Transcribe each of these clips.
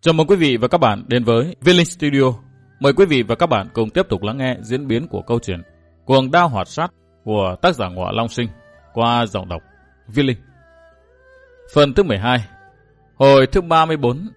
Chào mừng quý vị và các bạn đến với Viết Linh Studio. Mời quý vị và các bạn cùng tiếp tục lắng nghe diễn biến của câu chuyện Cuồng Đao Hoạt Sát của tác giả Ngọa Long Sinh qua giọng đọc Viết Linh. Phần thứ 12, hồi thứ 34.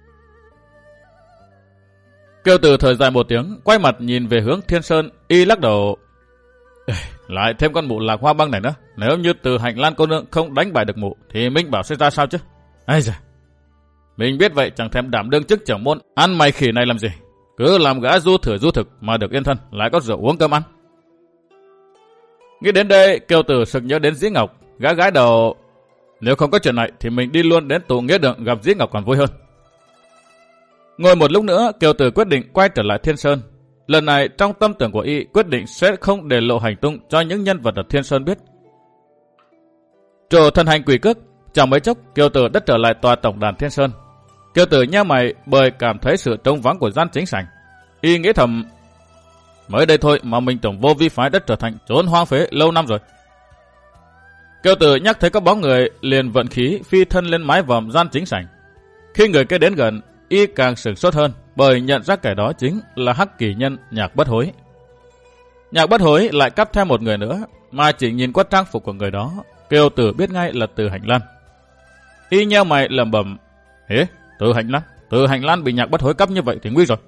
Kiều Tử thở dài một tiếng, quay mặt nhìn về hướng Thiên Sơn, y lắc đầu. Lại thêm con mụ Lạc Hoa Băng này nữa. Nếu như Từ Hành Lan cô nương không đánh bại được mụ thì Minh Bảo sẽ ra sao chứ? Ây da, mình biết vậy chẳng thèm đảm đương chức trưởng môn ăn mày khỉ này làm gì. Cứ làm gã du thử du thực mà được yên thân, lại có rượu uống cơm ăn. Nghĩ đến đây, Kiều Tử sực nhớ đến Dĩ Ngọc, gã gái đầu. Nếu không có chuyện này thì mình đi luôn đến tụ nghĩa đường gặp Dĩ Ngọc còn vui hơn. Ngồi một lúc nữa, Kiều Tử quyết định quay trở lại Thiên Sơn. Lần này trong tâm tưởng của y quyết định sẽ không để lộ hành tung cho những nhân vật ở Thiên Sơn biết. Trổ thần hành quỷ cước, chẳng mấy chốc Kiều Tử đã trở lại tòa tổng đàn Thiên Sơn. Kiều Tử nheo mày bởi cảm thấy sự trống vắng của gian chính sảnh. Y nghĩ thầm, mới đây thôi mà mình tổng vô vi phái đất trở thành trốn hoang phế lâu năm rồi. Kiều Tử nhắc thấy có bóng người liền vận khí phi thân lên mái vòm gian chính sảnh. Khi người kia đến gần, y càng sửng sốt hơn bởi nhận ra kẻ đó chính là Hắc Kỳ Nhân Nhạc Bất Hối. Nhạc Bất Hối lại cắp theo một người nữa, mà chỉ nhìn qua trang phục của người đó, Kiều Tử biết ngay là Từ Hành Lan. Y nheo mày lẩm bẩm, Từ Hành Lan bị Nhạc Bất Hối cắp như vậy thì nguy rồi.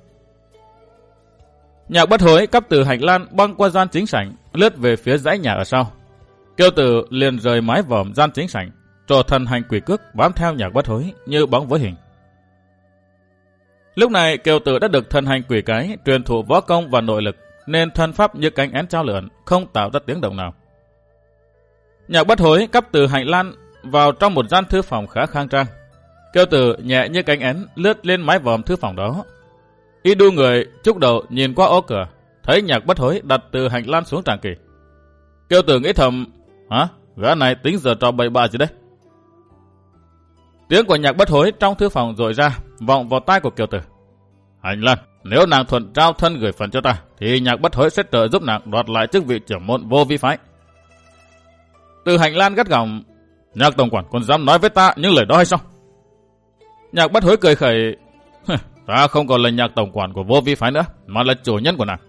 Nhạc Bất Hối cắp Từ Hành Lan băng qua gian chính sảnh, lướt về phía dãy nhà ở sau. Kiều Tử liền rời mái vòm gian chính sảnh, trổ thần hành quỷ cước bám theo Nhạc Bất Hối như bóng với hình. Lúc này Kiều Tử đã được thần hành quỷ cái truyền thụ võ công và nội lực, nên thân pháp như cánh én trao lượn, không tạo ra tiếng động nào. Nhạc Bất Hối cắp Từ Hành Lan vào trong một gian thư phòng khá khang trang. Kiều Tử nhẹ như cánh én lướt lên mái vòm thư phòng đó. Y đu người chúc đầu nhìn qua ô cửa, thấy Nhạc Bất Hối đặt Từ Hành Lan xuống tràng kỷ. Kiều Tử nghĩ thầm, gã này tính giờ trò bậy bạ gì đấy? Tiếng của Nhạc Bất Hối trong thư phòng dội ra, vọng vào tai của Kiều Tử. Hành Lan, nếu nàng thuận trao thân gửi phần cho ta, thì Nhạc Bất Hối sẽ trợ giúp nàng đoạt lại chức vị trưởng môn vô vi phái. Từ Hành Lan gắt gỏng, Nhạc tổng quản còn dám nói với ta những lời đó hay sao? Nhạc Bất Hối cười khẩy, ta không còn là Nhạc tổng quản của vô vi phái nữa, mà là chủ nhân của nàng.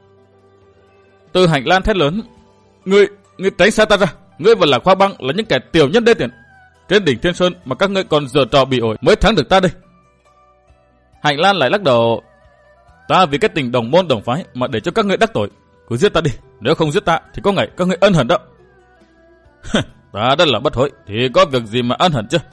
Từ Hành Lan thét lớn, ngươi tránh xa ta ra, ngươi và Lạc Hoa Băng là những kẻ tiểu nhân đê tiện. Trên đỉnh Thiên Sơn mà các ngươi còn giở trò bị ổi mới thắng được ta đây. Hành Lan lại lắc đầu, ta vì cái tình đồng môn đồng phái mà để cho các ngươi đắc tội, cứ giết ta đi, nếu không giết ta thì có ngày các ngươi ân hận đó. Ta đã là Bất Hối thì có việc gì mà ân hận chứ?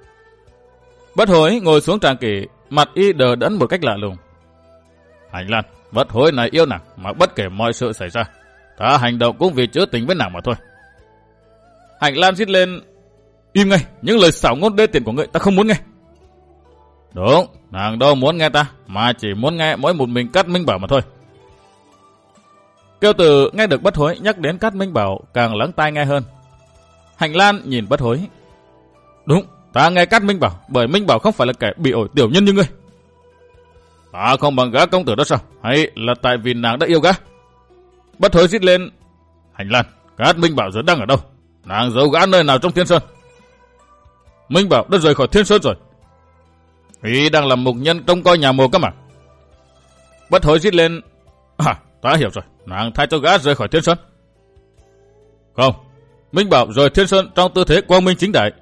Bất Hối ngồi xuống tràng kỷ, mặt y đờ đẫn một cách lạ lùng. Hành Lan, Bất Hối này yêu nàng mà bất kể mọi sự xảy ra, ta hành động cũng vì chữa tình với nàng mà thôi. Hành Lan rít lên, im ngay, những lời xảo ngôn đê tiện của ngươi ta không muốn nghe. Đúng, nàng đâu muốn nghe ta, mà chỉ muốn nghe mỗi một mình Cát Minh Bảo mà thôi. Kiều Tử nghe được Bất Hối nhắc đến Cát Minh Bảo càng lắng tai nghe hơn. Hành Lan nhìn Bất Hối, đúng, ta nghe Cát Minh Bảo bởi Minh Bảo không phải là kẻ bị ổi tiểu nhân như ngươi. Ta không bằng gã công tử đó sao, hay là tại vì nàng đã yêu gã? Bất Hối rít lên, Hành Lan, Cát Minh Bảo giờ đang ở đâu? Nàng giấu gã nơi nào trong Thiên Sơn? Minh Bảo đã rời khỏi Thiên Sơn rồi. Y đang làm mục nhân trông coi nhà mồ cơ mà. Bất Hối rít lên, ta hiểu rồi, nàng thay cho gã rời khỏi Thiên Sơn. Không, Minh Bảo rời Thiên Sơn trong tư thế quang minh chính đại.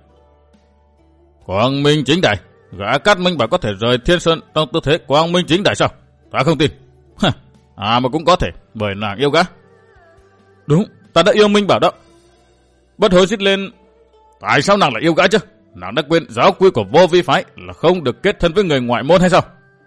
Quang minh chính đại? Gã Cát Minh Bảo có thể rời Thiên Sơn trong tư thế quang minh chính đại sao? Ta không tin. Mà cũng có thể, bởi nàng yêu gã. Đúng, ta đã yêu Minh Bảo đó. Bất Hối rít lên, tại sao nàng lại yêu gã chứ? Nàng đã quên giáo quy của vô vi phái là không được kết thân với người ngoại môn hay sao?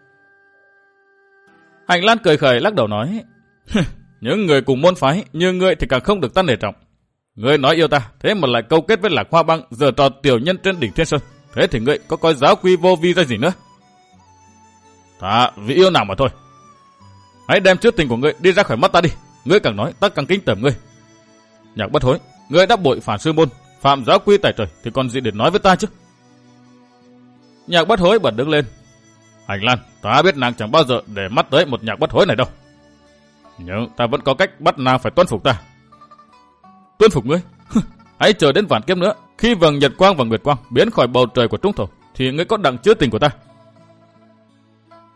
Hành Lan cười khẩy lắc đầu nói, những người cùng môn phái như ngươi thì càng không được ta nể trọng. Ngươi nói yêu ta, thế mà lại câu kết với Lạc Hoa Băng giở trò tiểu nhân trên đỉnh Thiên Sơn. Thế thì ngươi có coi giáo quy vô vi ra gì nữa? Ta vì yêu nàng mà thôi. Hãy đem chữ tình của ngươi đi ra khỏi mắt ta đi. Ngươi càng nói ta càng kính tởm ngươi. Nhạc Bất Hối, ngươi đã bội phản sư môn, phạm giáo quy tại trời thì còn gì để nói với ta chứ? Nhạc Bất Hối bật đứng lên. Hành Lan, ta biết nàng chẳng bao giờ để mắt tới một Nhạc Bất Hối này đâu. Nhưng ta vẫn có cách bắt nàng phải tuân phục ta. Tuân phục ngươi? Hãy chờ đến vạn kiếp nữa, khi vầng nhật quang và nguyệt quang biến khỏi bầu trời của trung thổ, thì ngươi có đặng chứa tình của ta.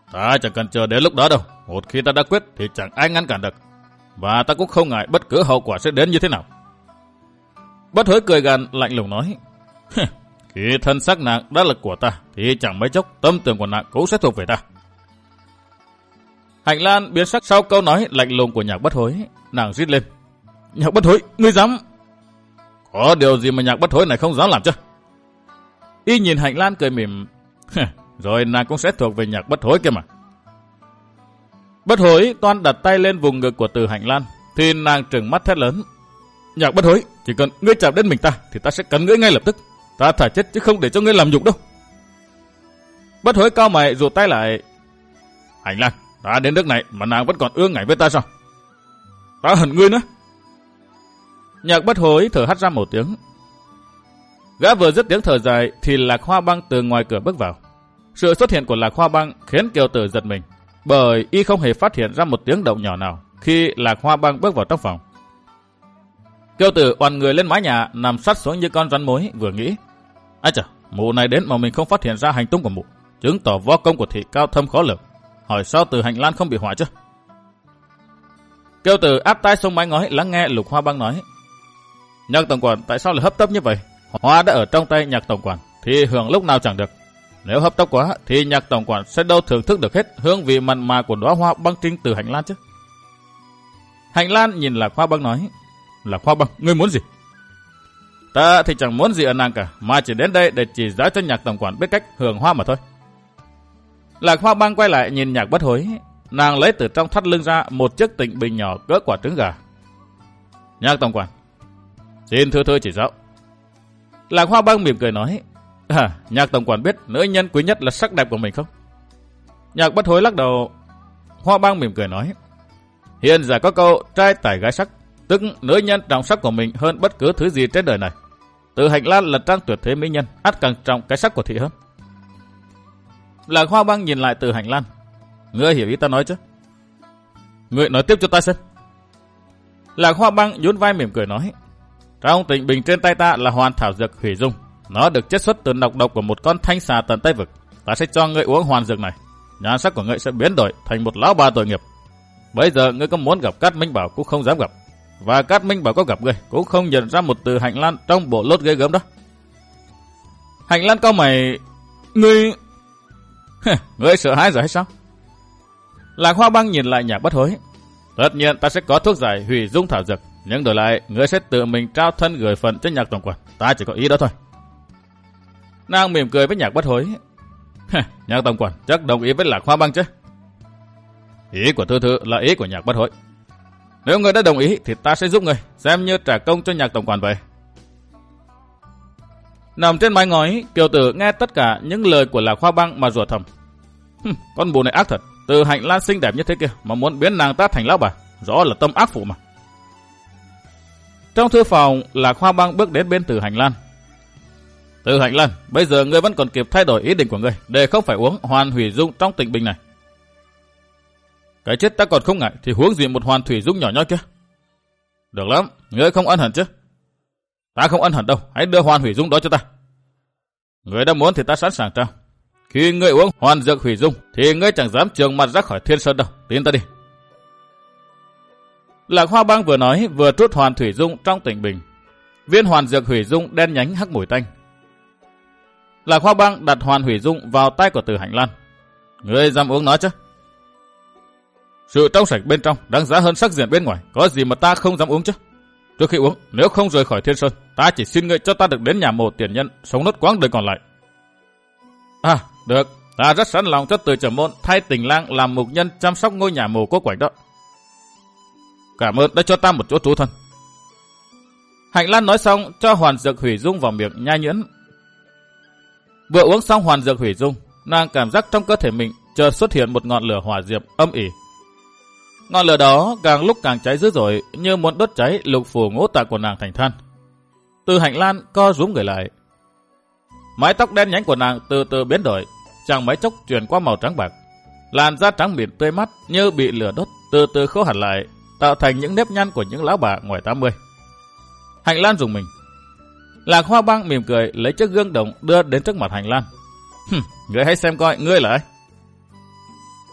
Ta chẳng cần chờ đến lúc đó đâu. Một khi ta đã quyết thì chẳng ai ngăn cản được. Và ta cũng không ngại bất cứ hậu quả sẽ đến như thế nào. Bất Hối cười gằn lạnh lùng nói. Khi thân xác nàng đã là của ta thì chẳng mấy chốc tâm tưởng của nàng cũng sẽ thuộc về ta. Hạnh Lan biến sắc sau câu nói lạnh lùng của Nhạc Bất Hối. Nàng rít lên. Nhạc Bất Hối, ngươi dám... Có điều gì mà Nhạc Bất Hối này không dám làm chứ? Y nhìn Hạnh Lan cười mỉm. Rồi nàng cũng sẽ thuộc về Nhạc Bất Hối kia mà. Bất Hối toan đặt tay lên vùng ngực của Từ Hạnh Lan thì nàng trừng mắt thét lớn. Nhạc Bất Hối, chỉ cần ngươi chạm đến mình ta thì ta sẽ cắn ngươi ngay lập tức. Ta thả chết chứ không để cho ngươi làm nhục đâu. Bất Hối cau mày rụt tay lại. Hạnh Lan, đã đến nước này mà nàng vẫn còn ương ngại với ta sao? Ta hận ngươi nữa. Nhạc Bất Hối thở hắt ra một tiếng. Gã vừa dứt tiếng thở dài thì Lạc Hoa Băng từ ngoài cửa bước vào. Sự xuất hiện của Lạc Hoa Băng khiến Kiều Tử giật mình, bởi y không hề phát hiện ra một tiếng động nhỏ nào khi Lạc Hoa Băng bước vào trong phòng. Kiều Tử oằn người lên mái nhà, nằm sát xuống như con rắn mối, vừa nghĩ: Ái chà, mụ này đến mà mình không phát hiện ra hành tung của mụ, chứng tỏ võ công của thị cao thâm khó lường. Hỏi sao Từ Hạnh Lan không bị hỏa chứ? Kiều Tử áp tai xuống mái ngói lắng nghe Lục Hoa Băng nói: Nhạc tổng quản tại sao lại hấp tấp như vậy? Hoa đã ở trong tay Nhạc tổng quản thì hưởng lúc nào chẳng được. Nếu hấp tấp quá thì Nhạc tổng quản sẽ đâu thưởng thức được hết hương vị mặn mà của đóa hoa băng trinh Từ Hạnh Lan chứ. Hạnh Lan nhìn Lạc Hoa Băng nói: Lạc Hoa Băng, ngươi muốn gì? Ta thì chẳng muốn gì ở nàng cả, mà chỉ đến đây để chỉ giáo cho Nhạc tổng quản biết cách hưởng hoa mà thôi. Lạc Hoa Băng quay lại nhìn Nhạc Bất Hối, nàng lấy từ trong thắt lưng ra một chiếc tịnh bình nhỏ cỡ quả trứng gà. Nhạc tổng quản, xin thưa chỉ giáo. Lạc Hoa Băng mỉm cười nói: Nhạc tổng quản biết nữ nhân quý nhất là sắc đẹp của mình không? Nhạc Bất Hối lắc đầu. Hoa Băng mỉm cười nói: Hiện giờ có câu trai tài gái sắc, tức nữ nhân trọng sắc của mình hơn bất cứ thứ gì trên đời này. Từ Hạnh Lan là trang tuyệt thế mỹ nhân, ắt càng trọng cái sắc của thị hơn. Lạc Hoa Băng nhìn lại Từ Hạnh Lan. Ngươi hiểu ý ta nói chứ? Ngươi nói tiếp cho ta xem. Lạc Hoa Băng nhún vai mỉm cười nói: Trong tịnh bình trên tay ta là hoàn thảo dược hủy dung. Nó được chiết xuất từ nọc độc của một con thanh xà tận Tây Vực. Ta sẽ cho ngươi uống hoàn dược này. Nhan sắc của ngươi sẽ biến đổi thành một lão bà tội nghiệp. Bây giờ ngươi có muốn gặp Cát Minh Bảo cũng không dám gặp. Và Cát Minh Bảo có gặp ngươi cũng không nhận ra một Từ Hạnh Lan trong bộ lốt ghê gớm đó. Hạnh Lan cau mày. Ngươi... Ngươi sợ hãi rồi hay sao? Lạc Hoa Băng nhìn lại Nhạc Bất Hối. Tất nhiên ta sẽ có thuốc giải hủy dung thảo dược, nhưng đổi lại ngươi sẽ tự mình trao thân gửi phận cho Nhạc tổng quản. Ta chỉ có ý đó thôi. Nàng mỉm cười với Nhạc Bất Hối. Nhạc tổng quản chắc đồng ý với Lạc Hoa Băng chứ? Ý của thư là ý của Nhạc Bất Hối. Nếu ngươi đã đồng ý thì ta sẽ giúp ngươi, xem như trả công cho Nhạc tổng quản vậy. Nằm trên mái ngói, Kiều Tử nghe tất cả những lời của Lạc Hoa Băng mà rủa thầm. Con bồ này ác thật, Từ Hạnh Lan xinh đẹp như thế kia mà muốn biến nàng ta thành lão bà, rõ là tâm ác phụ mà. Trong thư phòng, Lạc Hoa Băng bước đến bên Từ Hạnh Lan. Từ Hạnh Lan, bây giờ ngươi vẫn còn kịp thay đổi ý định của ngươi, để không phải uống hoàn hủy dung trong tịnh bình này. Cái chết ta còn không ngại, thì huống gì một hoàn thủy dung nhỏ nhoi kia. Được lắm, ngươi không ân hận chứ? Ta không ân hận đâu, hãy đưa hoàn hủy dung đó cho ta. Ngươi đã muốn thì ta sẵn sàng trao. Khi ngươi uống hoàn dược hủy dung thì ngươi chẳng dám trường mặt ra khỏi Thiên Sơn đâu, tin ta đi. Lạc Hoa Băng vừa nói vừa trút hoàn thủy dung trong tịnh bình. Viên hoàn dược hủy dung đen nhánh hắc mùi tanh. Lạc Hoa Băng đặt hoàn hủy dung vào tay của Từ Hạnh Lan. Ngươi dám uống nó chứ? Sự trong sạch bên trong đáng giá hơn sắc diện bên ngoài, có gì mà ta không dám uống chứ? Trước khi uống, nếu không rời khỏi Thiên Sơn, ta chỉ xin ngươi cho ta được đến nhà mộ tiền nhân, sống nốt quãng đời còn lại. À, được, ta rất sẵn lòng cho Từ Trầm Môn thay Tình Lang làm mục nhân chăm sóc ngôi nhà mộ Quốc Quảnh đó. Cảm ơn đã cho ta một chỗ trú thân. Hạnh Lan nói xong cho hoàn dược hủy dung vào miệng nhai nhuyễn. Vừa uống xong hoàn dược hủy dung, nàng cảm giác trong cơ thể mình chợt xuất hiện một ngọn lửa hỏa diệm âm ỉ. Ngọn lửa đó càng lúc càng cháy dữ dội, như muốn đốt cháy lục phủ ngũ tạng của nàng thành than. Từ Hạnh Lan co rúm người lại. Mái tóc đen nhánh của nàng từ từ biến đổi, chẳng mấy chốc chuyển qua màu trắng bạc. Làn da trắng mịn tươi mát như bị lửa đốt, từ từ khô hẳn lại, tạo thành những nếp nhăn của những lão bà ngoài 80. Hạnh Lan rùng mình. Lạc Hoa Băng mỉm cười lấy chiếc gương đồng đưa đến trước mặt Hạnh Lan. Ngươi hãy xem coi ngươi là ai.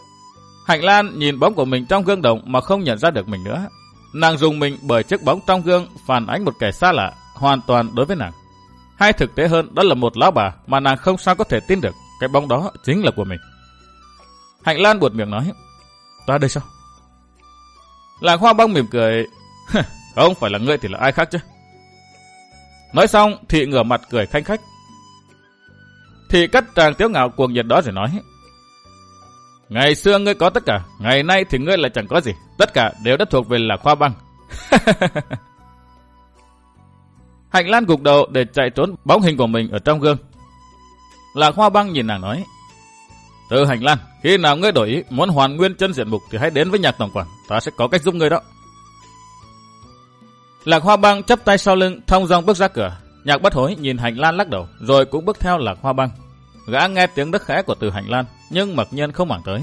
Hạnh Lan nhìn bóng của mình trong gương đồng mà không nhận ra được mình nữa. Nàng rùng mình bởi chiếc bóng trong gương phản ánh một kẻ xa lạ, hoàn toàn đối với nàng. Hay thực tế hơn, đó là một lão bà mà nàng không sao có thể tin được cái bóng đó chính là của mình. Hạnh Lan buột miệng nói, ta đây sao? Lạc Hoa Băng mỉm cười, không phải là ngươi thì là ai khác chứ. Nói xong, Thị ngửa mặt cười khanh khách. Thị cắt tràng tiếu ngạo cuồng nhiệt đó rồi nói, ngày xưa ngươi có tất cả, ngày nay thì ngươi lại chẳng có gì, tất cả đều đã thuộc về Lạc Hoa Băng. Hạnh Lan gục đầu để chạy trốn bóng hình của mình ở trong gương. Lạc Hoa Băng nhìn nàng nói, Từ Hạnh Lan, khi nào ngươi đổi ý muốn hoàn nguyên chân diện mục thì hãy đến với Nhạc tổng quản, ta sẽ có cách giúp ngươi đó. Lạc Hoa Băng chắp tay sau lưng, thong dong bước ra cửa. Nhạc Bất Hối nhìn Hạnh Lan lắc đầu, rồi cũng bước theo Lạc Hoa Băng. Gã nghe tiếng đất khẽ của Từ Hạnh Lan, nhưng mặc nhiên không màng tới.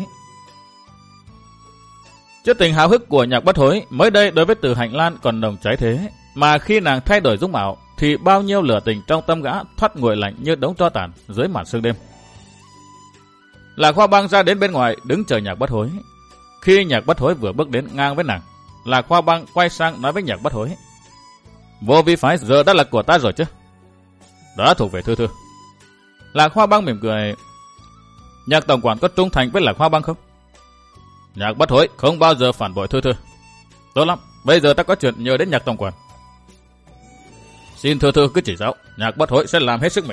Trước tình háo hức của Nhạc Bất Hối, mới đây đối với Từ Hạnh Lan còn nồng cháy thế, mà khi nàng thay đổi dung mạo, thì bao nhiêu lửa tình trong tâm gã thoát nguội lạnh như đống tro tàn dưới màn sương đêm. Lạc Hoa Băng ra đến bên ngoài đứng chờ Nhạc Bất Hối. Khi Nhạc Bất Hối vừa bước đến ngang với nàng, Lạc Hoa Băng quay sang nói với Nhạc Bất Hối, Vô Vi phái giờ đã là của ta rồi chứ? Đã thuộc về Thư Thư. Lạc Hoa Băng mỉm cười, Nhạc tổng quản có trung thành với Lạc Hoa Băng không? Nhạc Bất Hối không bao giờ phản bội Thư Thư. Tốt lắm, bây giờ ta có chuyện nhờ đến Nhạc tổng quản. Xin Thư Thư cứ chỉ giáo, Nhạc Bất Hối sẽ làm hết sức mình.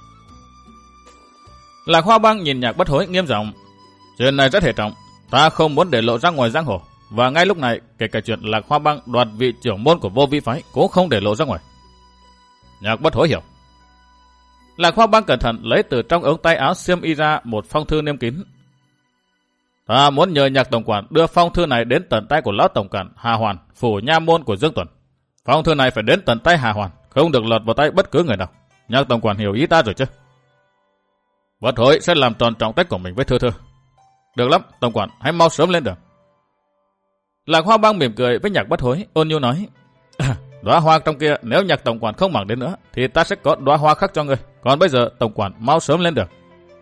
Lạc Hoa Băng nhìn Nhạc Bất Hối nghiêm giọng, chuyện này rất hệ trọng, ta không muốn để lộ ra ngoài giang hồ, và ngay lúc này kể cả chuyện Lạc Hoa Băng đoạt vị trưởng môn của Vô Vi phái cũng không để lộ ra ngoài. Nhạc Bất Hối hiểu. Lạc Hoa Băng cẩn thận lấy từ trong ống tay áo xiêm y ra một phong thư niêm kín. Ta muốn nhờ Nhạc tổng quản đưa phong thư này đến tận tay của lão tổng quản Hà Hoàn, phủ nha môn của Dương Tuần. Phong thư này phải đến tận tay Hà Hoàn, không được lọt vào tay bất cứ người nào. Nhạc tổng quản hiểu ý ta rồi chứ? Bất Hối sẽ làm tròn trọng trách của mình với Thư Thư. Được lắm, tổng quản, hãy mau sớm lên đường. Lạc Hoa Băng mỉm cười với Nhạc Bất Hối, ôn nhu nói, đóa hoa trong kia nếu Nhạc tổng quản không mang đến nữa thì ta sẽ có đóa hoa khác cho ngươi. Còn bây giờ tổng quản mau sớm lên đường.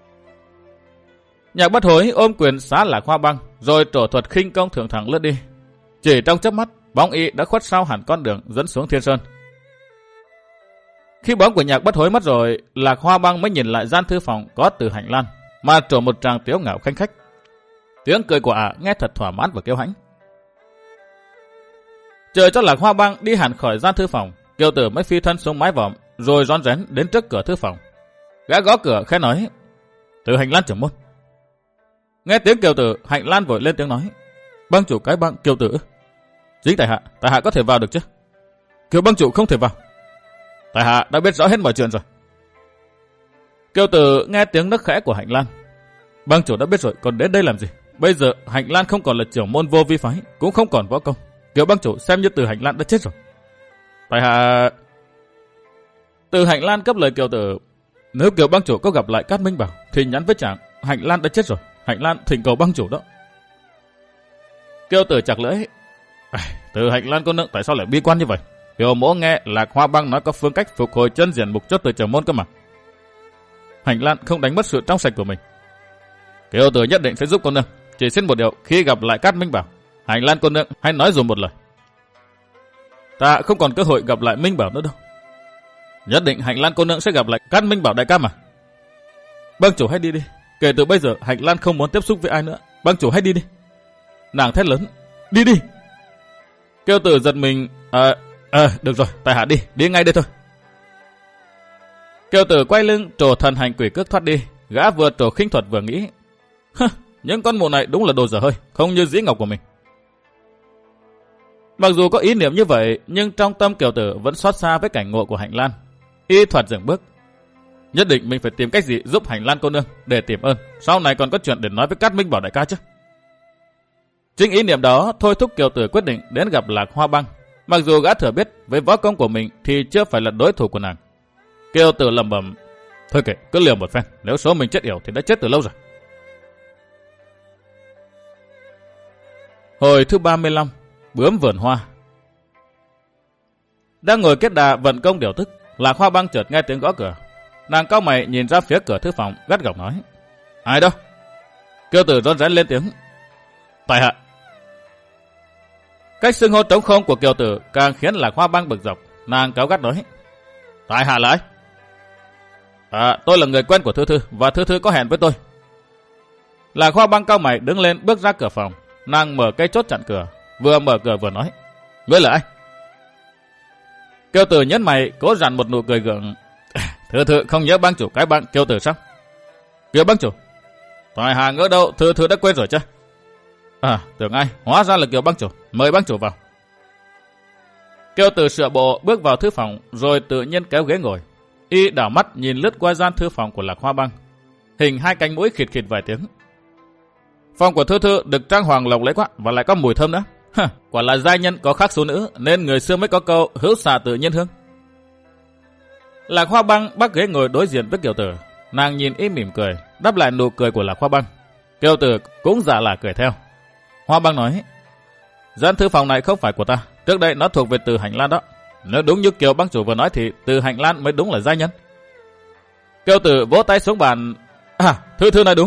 Nhạc Bất Hối ôm quyền xá Lạc Hoa Băng, rồi trổ thuật khinh công thượng thẳng lướt đi. Chỉ trong chớp mắt, bóng y đã khuất sau hẳn con đường dẫn xuống Thiên Sơn. Khi bóng của Nhạc Bất Hối mất rồi, Lạc Hoa Băng mới nhìn lại gian thư phòng có Từ Hạnh Lan, mà trổ một tràng tiếu ngạo khanh khách. Tiếng cười của ả nghe thật thỏa mãn và kiêu hãnh. Chờ cho Lạc Hoa Băng đi hẳn khỏi gian thư phòng, Kiều Tử mới phi thân xuống mái vòm, rồi rón rén đến trước cửa thư phòng. Gã gõ cửa khẽ nói, Từ Hạnh Lan trưởng môn. Nghe tiếng Kiều Tử, Hạnh Lan vội lên tiếng nói, Băng chủ cái băng Kiều Tử. Chính tại hạ có thể vào được chứ? Kiều băng chủ không thể vào. Tại hạ đã biết rõ hết mọi chuyện rồi. Kiều Tử nghe tiếng nấc khẽ của Hạnh Lan. Băng chủ đã biết rồi, còn đến đây làm gì? Bây giờ Hạnh Lan không còn là trưởng môn Vô Vi phái, cũng không còn võ công. Kiều băng chủ xem như Từ Hạnh Lan đã chết rồi. Tại hạ... Từ Hạnh Lan cấp lời Kiều Tử, nếu Kiều băng chủ có gặp lại Cát Minh Bảo thì nhắn với chàng, Hạnh Lan đã chết rồi. Hạnh Lan thỉnh cầu băng chủ đó. Kiều Tử chặt lưỡi, Từ Hạnh Lan cô nương tại sao lại bi quan như vậy? Kiều mỗ nghe Lạc Hoa Băng nói có phương cách phục hồi chân diện mục cho Từ trưởng môn cơ mà. Hạnh Lan không đánh mất sự trong sạch của mình. Kiều Tử nhất định sẽ giúp cô nương. Chỉ xin một điều, khi gặp lại Cát Minh Bảo, Hạnh Lan cô nương hãy nói dùm một lời. Ta không còn cơ hội gặp lại Minh Bảo nữa đâu. Nhất định Hạnh Lan cô nương sẽ gặp lại Cát Minh Bảo đại ca mà. Băng chủ hãy đi đi. Kể từ bây giờ Hạnh Lan không muốn tiếp xúc với ai nữa. Băng chủ hãy đi đi. Nàng thét lớn, đi đi. Kiều Tử giật mình, được rồi, tại hạ đi ngay đây thôi. Kiều Tử quay lưng trổ thần hành quỷ cước thoát đi. Gã vừa trổ khinh thuật vừa nghĩ, những con mụ này đúng là đồ dở hơi, không như dĩ ngọc của mình. Mặc dù có ý niệm như vậy, nhưng trong tâm Kiều Tử vẫn xót xa với cảnh ngộ của Hạnh Lan. Y thoạt dừng bước, nhất định mình phải tìm cách gì giúp Hạnh Lan cô nương để tìm ơn. Sau này còn có chuyện để nói với Cát Minh Bảo đại ca chứ. Chính ý niệm đó thôi thúc Kiều Tử quyết định đến gặp Lạc Hoa Băng. Mặc dù gã thừa biết với võ công của mình thì chưa phải là đối thủ của nàng. Kiều Tử lẩm bẩm, thôi kệ, cứ liều một phen, nếu số mình chết yểu thì đã chết từ lâu rồi. Hồi thứ 35, bướm vườn hoa. Đang ngồi kết đà vận công điều tức, Lạc Hoa Băng chợt nghe tiếng gõ cửa. Nàng cau mày nhìn ra phía cửa thư phòng, gắt gỏng nói, ai đâu? Kiều Tử rón rén lên tiếng, Tại hạ. Cách xưng hô trống không của Kiều Tử càng khiến Lạc Hoa Băng bực dọc. Nàng cáu gắt nói: tại hạ là ai? Tôi là người quen của Thư Thư và Thư Thư có hẹn với tôi. Lạc Hoa Băng cau mày đứng lên bước ra cửa phòng. Nàng mở cây chốt chặn cửa, vừa mở cửa vừa nói: ngươi là ai? Kiều Tử nhếch mày cố dằn một nụ cười gượng. Thư Thư không nhớ bang chủ cái bang Kiều Tử sao? Kiều bang chủ? Tại hạ ngỡ đâu Thư Thư đã quên rồi chứ? Tưởng ai, hóa ra là Kiều bang chủ. Mời bang chủ vào. Kiều Tử sửa bộ bước vào thư phòng rồi tự nhiên kéo ghế ngồi. Y đảo mắt nhìn lướt qua gian thư phòng của Lạc Hoa Băng, hình hai cánh mũi khịt khịt vài tiếng. Phòng của Thư Thư được trang hoàng lộng lẫy quá và lại có mùi thơm nữa. Quả là giai nhân có khác số nữ nên người xưa mới có câu hữu xạ tự nhiên hương. Lạc Hoa Băng bắt ghế ngồi đối diện với Kiều Tử. Nàng nhìn y mỉm cười, đáp lại nụ cười của Lạc Hoa Băng. Kiều Tử cũng giả là cười theo. Hoa Băng nói: gian thư phòng này không phải của ta, trước đây nó thuộc về Từ Hành Lan đó. Nếu đúng như Kiều bang chủ vừa nói thì Từ Hành Lan mới đúng là giai nhân. Kiều Tử vỗ tay xuống bàn: Thư Thư nói đúng.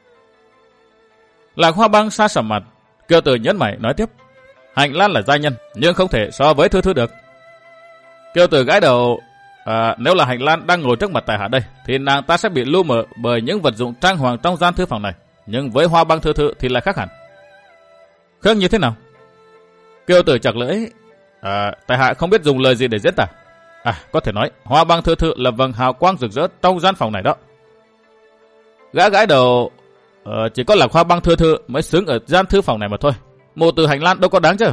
Lạc Hoa Băng sa sầm mặt. Kiều Tử nhấn mày nói tiếp: Hành Lan là giai nhân nhưng không thể so với Thư Thư được. Kiều Tử gãi đầu: nếu là Hành Lan đang ngồi trước mặt tại hạ đây thì nàng ta sẽ bị lu mờ bởi những vật dụng trang hoàng trong gian thư phòng này, nhưng với Hoa Băng Thư Thư thì lại khác hẳn. Khác như thế nào? Kiều Tử chặt lưỡi: tại hạ không biết dùng lời gì để diễn tả. Có thể nói Hoa Băng Thư Thư là vầng hào quang rực rỡ trong gian phòng này đó. Gã gãi đầu: chỉ có Lạc Hoa Băng Thư Thư mới xứng ở gian thư phòng này mà thôi. Mộ Từ Hành Lan đâu có đáng chứ.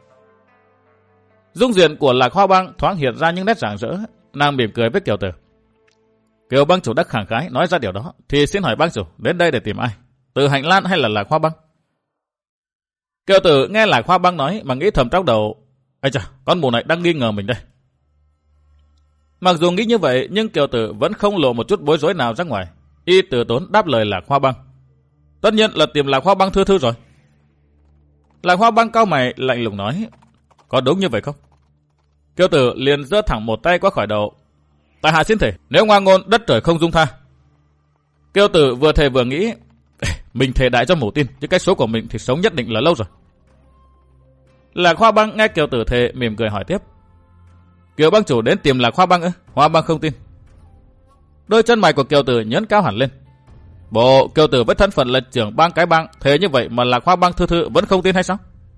Dung diện của Lạc Hoa Băng thoáng hiện ra những nét rạng rỡ. Nàng mỉm cười với Kiều Tử. Kiều bang chủ đắc khẳng khái nói ra điều đó thì xin hỏi bang chủ đến đây để tìm ai, Từ Hành Lan hay là Lạc Hoa Băng? Kiều Tử nghe Lạc Hoa Băng nói mà nghĩ thầm trong đầu: ây chà, con mù này đang nghi ngờ mình đây. Mặc dù nghĩ như vậy nhưng Kiều Tử vẫn không lộ một chút bối rối nào ra ngoài. Y từ tốn đáp lời Lạc Hoa Băng: tất nhiên là tìm Lạc Hoa Băng Thư Thư rồi. Lạc Hoa Băng cau mày lạnh lùng nói: có đúng như vậy không? Kiều Tử liền giơ thẳng một tay qua khỏi đầu: tại hạ xin thể, nếu ngoan ngôn đất trời không dung tha. Kiều Tử vừa thề vừa nghĩ: mình thề đại cho mổ tin, chứ cái số của mình thì sống nhất định là lâu rồi. Lạc Hoa Băng nghe Kiều Tử thề mỉm cười hỏi tiếp: Kiều bang chủ đến tìm Lạc Hoa Băng ư? Hoa Băng không tin. Đôi chân mày của Kiều Tử nhấn cao hẳn lên. Bộ Kiều Tử với thân phận là trưởng bang cái bang, thế như vậy mà Lạc Hoa Băng Thư Thư vẫn không tin hay sao?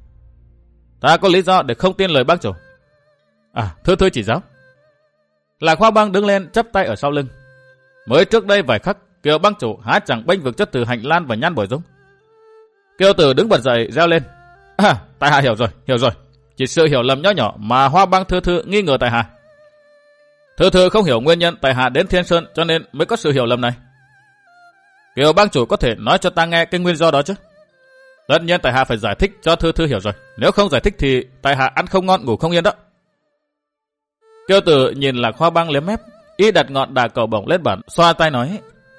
Ta có lý do để không tin lời bang chủ. Thư Thư chỉ giáo. Lạc Hoa Băng đứng lên chắp tay ở sau lưng. Mới trước đây vài khắc Kiều bang chủ há chẳng bênh vực cho Từ Hành Lan và Nhan Bội Dung. Kiều Tử đứng bật dậy reo lên: tại hạ hiểu rồi. Chỉ sự hiểu lầm nhỏ nhỏ mà Hoa Băng Thư Thư nghi ngờ tại hạ. Thư Thư không hiểu nguyên nhân tại hạ đến Thiên Sơn cho nên mới có sự hiểu lầm này. Kiều bang chủ có thể nói cho ta nghe cái nguyên do đó chứ? Tất nhiên tại hạ phải giải thích cho Thư Thư hiểu rồi. Nếu không giải thích thì tại hạ ăn không ngon ngủ không yên đó. Kiều Tử nhìn Lạc Hoa Băng liếm mép, y đặt ngọn đà cầu bổng lên bàn, xoa tay nói: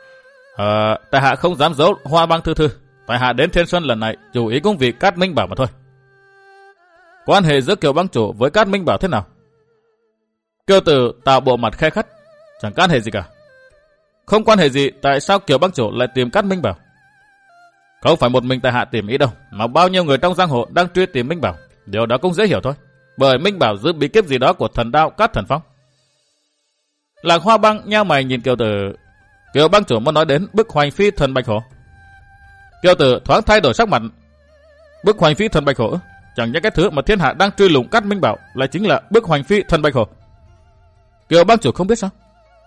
tại hạ không dám giấu Hoa Băng Thư Thư. Tại hạ đến Thiên Sơn lần này chủ ý cũng vì Cát Minh Bảo mà thôi. Quan hệ giữa Kiều bang chủ với Cát Minh Bảo thế nào? Kiều Tử tạo bộ mặt khe khắt: chẳng quan hệ gì cả. Không quan hệ gì, tại sao Kiều bang chủ lại tìm Cát Minh Bảo? Không phải một mình tại hạ tìm ý đâu, mà bao nhiêu người trong giang hồ đang truy tìm Minh Bảo. Điều đó cũng dễ hiểu thôi, bởi Minh Bảo giữ bí kíp gì đó của thần đạo Cát Thần Phong. Lạc Hoa Băng nhao mày nhìn Kiều Tử. Kiều bang chủ muốn nói đến bức hoành phi thần Bạch Hổ. Kiều Tử thoáng thay đổi sắc mặt: bức hoành phi thần Bạch Hổ? Chẳng nhẽ cái thứ mà thiên hạ đang truy lùng Cát Minh Bảo lại chính là bức hoành phi thần Bạch Hổ? Kiều bang chủ không biết sao?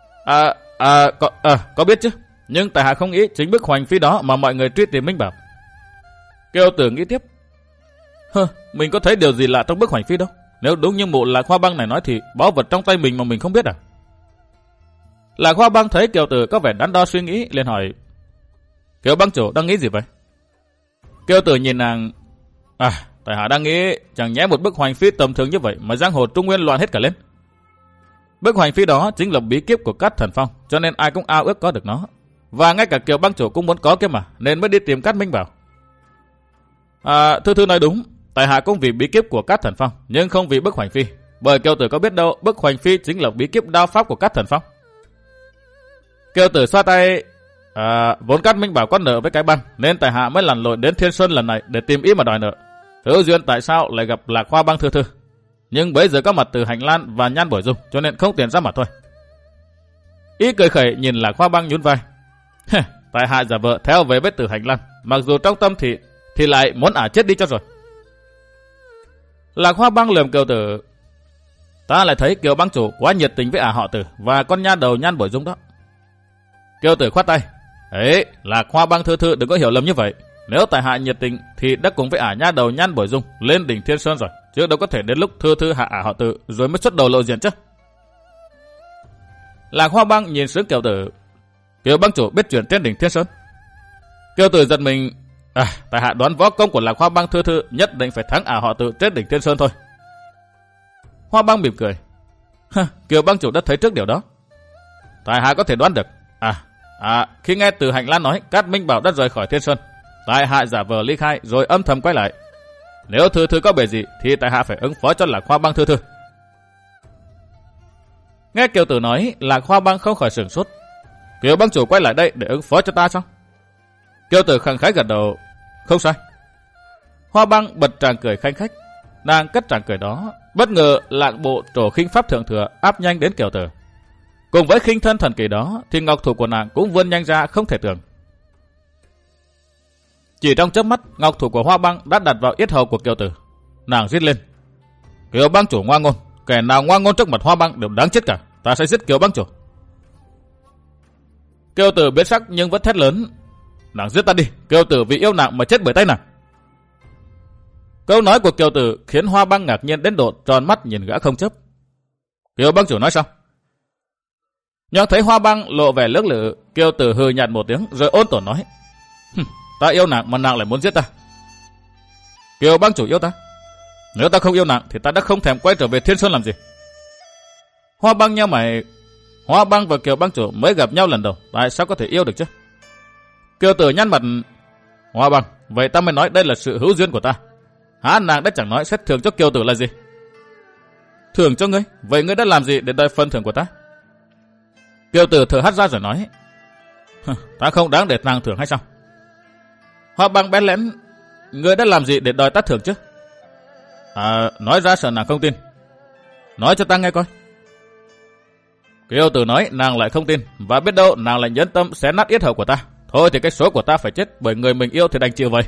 Có biết chứ, nhưng tại hạ không nghĩ chính bức hoành phi đó mà mọi người truy tìm Minh Bảo. Kiều Tử nghĩ tiếp: mình có thấy điều gì lạ trong bức hoành phi đâu. Nếu đúng như mụ Lạc Hoa Băng này nói thì báu vật trong tay mình mà mình không biết à? Lạc Hoa Băng thấy Kiều Tử có vẻ đắn đo suy nghĩ liền hỏi: Kiều bang chủ đang nghĩ gì vậy? Kiều Tử nhìn nàng: tại hạ đang nghĩ chẳng nhẽ một bức hoành phi tầm thường như vậy mà giang hồ Trung Nguyên loạn hết cả lên. Bức hoành phi đó chính là bí kíp của Cát Thần Phong, cho nên ai cũng ao ước có được nó. Và ngay cả Kiều bang chủ cũng muốn có kia mà, nên mới đi tìm Cát Minh Bảo. Thư Thư nói đúng, tại hạ cũng vì bí kíp của Cát Thần Phong, nhưng không vì bức hoành phi. Bởi Kiều Tử có biết đâu bức hoành phi chính là bí kíp đao pháp của Cát Thần Phong. Kiều Tử xoa tay: Vốn Cát Minh Bảo có nợ với cái băng, nên tại hạ mới lặn lội đến Thiên Sơn lần này để tìm ý mà đòi nợ. Hữu duyên tại sao lại gặp Lạc Hoa Băng thưa thưa. Nhưng bây giờ có mặt Từ Hành Lan và Nhan Bội Dung, cho nên không tiền ra mặt thôi. Ý cười khẩy nhìn Lạc Hoa Băng nhún vai. Tại hạ giả vợ theo về với Từ Hành Lan, mặc dù trong tâm thì lại muốn ả chết đi cho rồi. Lạc Hoa Băng lườm Kiều Tử. Ta lại thấy Kiều băng chủ quá nhiệt tình với ả họ Tử và con nha đầu Nhan Bội Dung đó. Kiều Tử khoát tay. Ấy, Lạc Hoa Băng thưa thưa đừng có hiểu lầm như vậy. Nếu tại hạ nhiệt tình thì đã cùng với ả nha đầu Nhan Bội Dung lên đỉnh Thiên Sơn rồi, chứ đâu có thể đến lúc thưa thưa hạ ả họ Tử rồi mới xuất đầu lộ diện chứ. Lạc Hoa Băng nhìn xuống Kiều Tử. Kiều băng chủ biết chuyện trên đỉnh Thiên Sơn. Kiều Tử giật mình. Tại hạ đoán võ công của Lạc Hoa Băng thưa thưa nhất định phải thắng ả họ Tử trên đỉnh Thiên Sơn thôi. Hoa Băng mỉm cười. Kiều băng chủ đã thấy trước điều đó. Tại hạ có thể đoán được. Khi nghe Từ Hành Lan nói Cát Minh Bảo đã rời khỏi Thiên Sơn, tại hạ giả vờ ly khai rồi âm thầm quay lại. Nếu thưa thưa có bề gì thì tại hạ phải ứng phó cho Lạc Hoa Băng thưa thưa. Nghe Kiều Tử nói, Lạc Hoa Băng không khỏi sửng sốt. Kiều băng chủ quay lại đây để ứng phó cho ta sao? Kiều Tử khẳng khái gật đầu. Không sai. Hoa Băng bật tràng cười khanh khách. Nàng cất tràng cười đó, bất ngờ lạng bộ trổ khinh pháp thượng thừa áp nhanh đến Kiều Tử. Cùng với khinh thân thần kỳ đó thì ngọc thủ của nàng cũng vươn nhanh ra không thể tưởng. Chỉ trong chớp mắt, ngọc thủ của Hoa Băng đã đặt vào yết hầu của Kiều Tử. Nàng rít lên. Kiều băng chủ ngoan ngôn, kẻ nào ngoan ngôn trước mặt Hoa Băng đều đáng chết cả. Ta sẽ giết Kiều băng chủ. Kiều Tử biến sắc nhưng vẫn thét lớn. Nàng giết ta đi, Kiều Tử vì yêu nàng mà chết bởi tay nàng. Câu nói của Kiều Tử khiến Hoa Băng ngạc nhiên đến độ tròn mắt nhìn gã không chớp. Kiều băng chủ nói sao? Nhưng thấy Hoa Băng lộ vẻ lưỡng lự, Kiều Tử hừ nhạt một tiếng rồi ôn tồn nói. Ta yêu nàng mà nàng lại muốn giết ta. Kiều băng chủ yêu ta. Nếu ta không yêu nàng thì ta đã không thèm quay trở về Thiên Sơn làm gì. Hoa Băng nheo mày. Hoa Băng và Kiều băng chủ mới gặp nhau lần đầu, tại sao có thể yêu được chứ? Kiều Tử nhăn mặt. Hoa Băng, vậy ta mới nói đây là sự hữu duyên của ta. Hả, nàng đã chẳng nói xét thưởng cho Kiều Tử là gì? Thưởng cho ngươi? Vậy ngươi đã làm gì để đòi phần thưởng của ta? Kiều Tử thở hắt ra rồi nói. Ta không đáng để nàng thưởng hay sao? Hoa Băng bén lẽn. Ngươi đã làm gì để đòi ta thưởng chứ? Nói ra sợ nàng không tin. Nói cho ta nghe coi. Kiều Tử nói nàng lại không tin, và biết đâu nàng lại nhẫn tâm xé nát yết hầu của ta. Thôi thì cái số của ta phải chết bởi người mình yêu thì đành chịu vậy.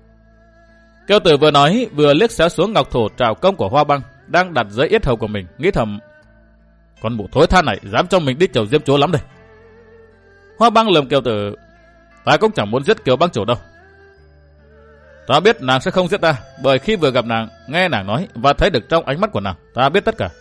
Kiều Tử vừa nói vừa liếc xéo xuống ngọc thủ trảo công của Hoa Băng đang đặt dưới yết hầu của mình, nghĩ thầm. Con mụ thối tha này dám cho mình đi chầu diêm chúa lắm đây. Hoa Băng lườm Kiều Tử. Ta cũng chẳng muốn giết Kiều băng chủ đâu. Ta biết nàng sẽ không giết ta, bởi khi vừa gặp nàng, nghe nàng nói và thấy được trong ánh mắt của nàng, ta biết tất cả.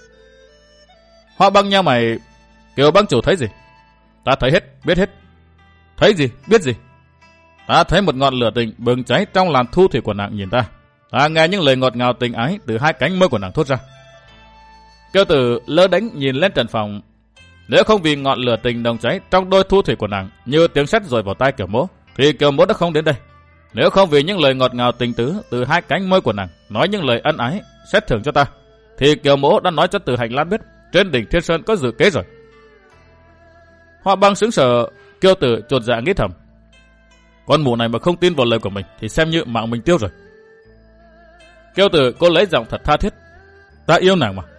Hoa Băng nheo mày. Kiều băng chủ thấy gì? Ta thấy hết, biết hết. Thấy gì, biết gì? Ta thấy một ngọn lửa tình bừng cháy trong làn thu thủy của nàng nhìn ta. Ta nghe những lời ngọt ngào tình ái từ hai cánh môi của nàng thốt ra. Kiều Tử lơ đánh nhìn lên trần phòng. Nếu không vì ngọn lửa tình đồng cháy trong đôi thu thủy của nàng như tiếng sét rồi vào tai Kiều Mỗ, thì Kiều Mỗ đã không đến đây. Nếu không vì những lời ngọt ngào tình tứ từ hai cánh môi của nàng nói những lời ân ái xét thưởng cho ta, thì Kiều Mỗ đã nói cho Từ Hành Lan biết trên đỉnh Thiên Sơn có dự kế rồi. Hoa Băng sững sờ. Kiều Tử chột dạ nghĩ thầm. Con mụ này mà không tin vào lời của mình thì xem như mạng mình tiêu rồi. Kiều Tử cô lấy giọng thật tha thiết. Ta yêu nàng mà.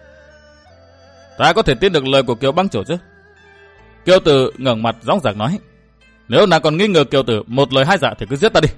Ta có thể tin được lời của Kiều băng chủ chứ? Kiều Tử ngẩng mặt dõng dạc nói. Nếu nàng còn nghi ngờ Kiều Tử một lời hai dạ thì cứ giết ta đi.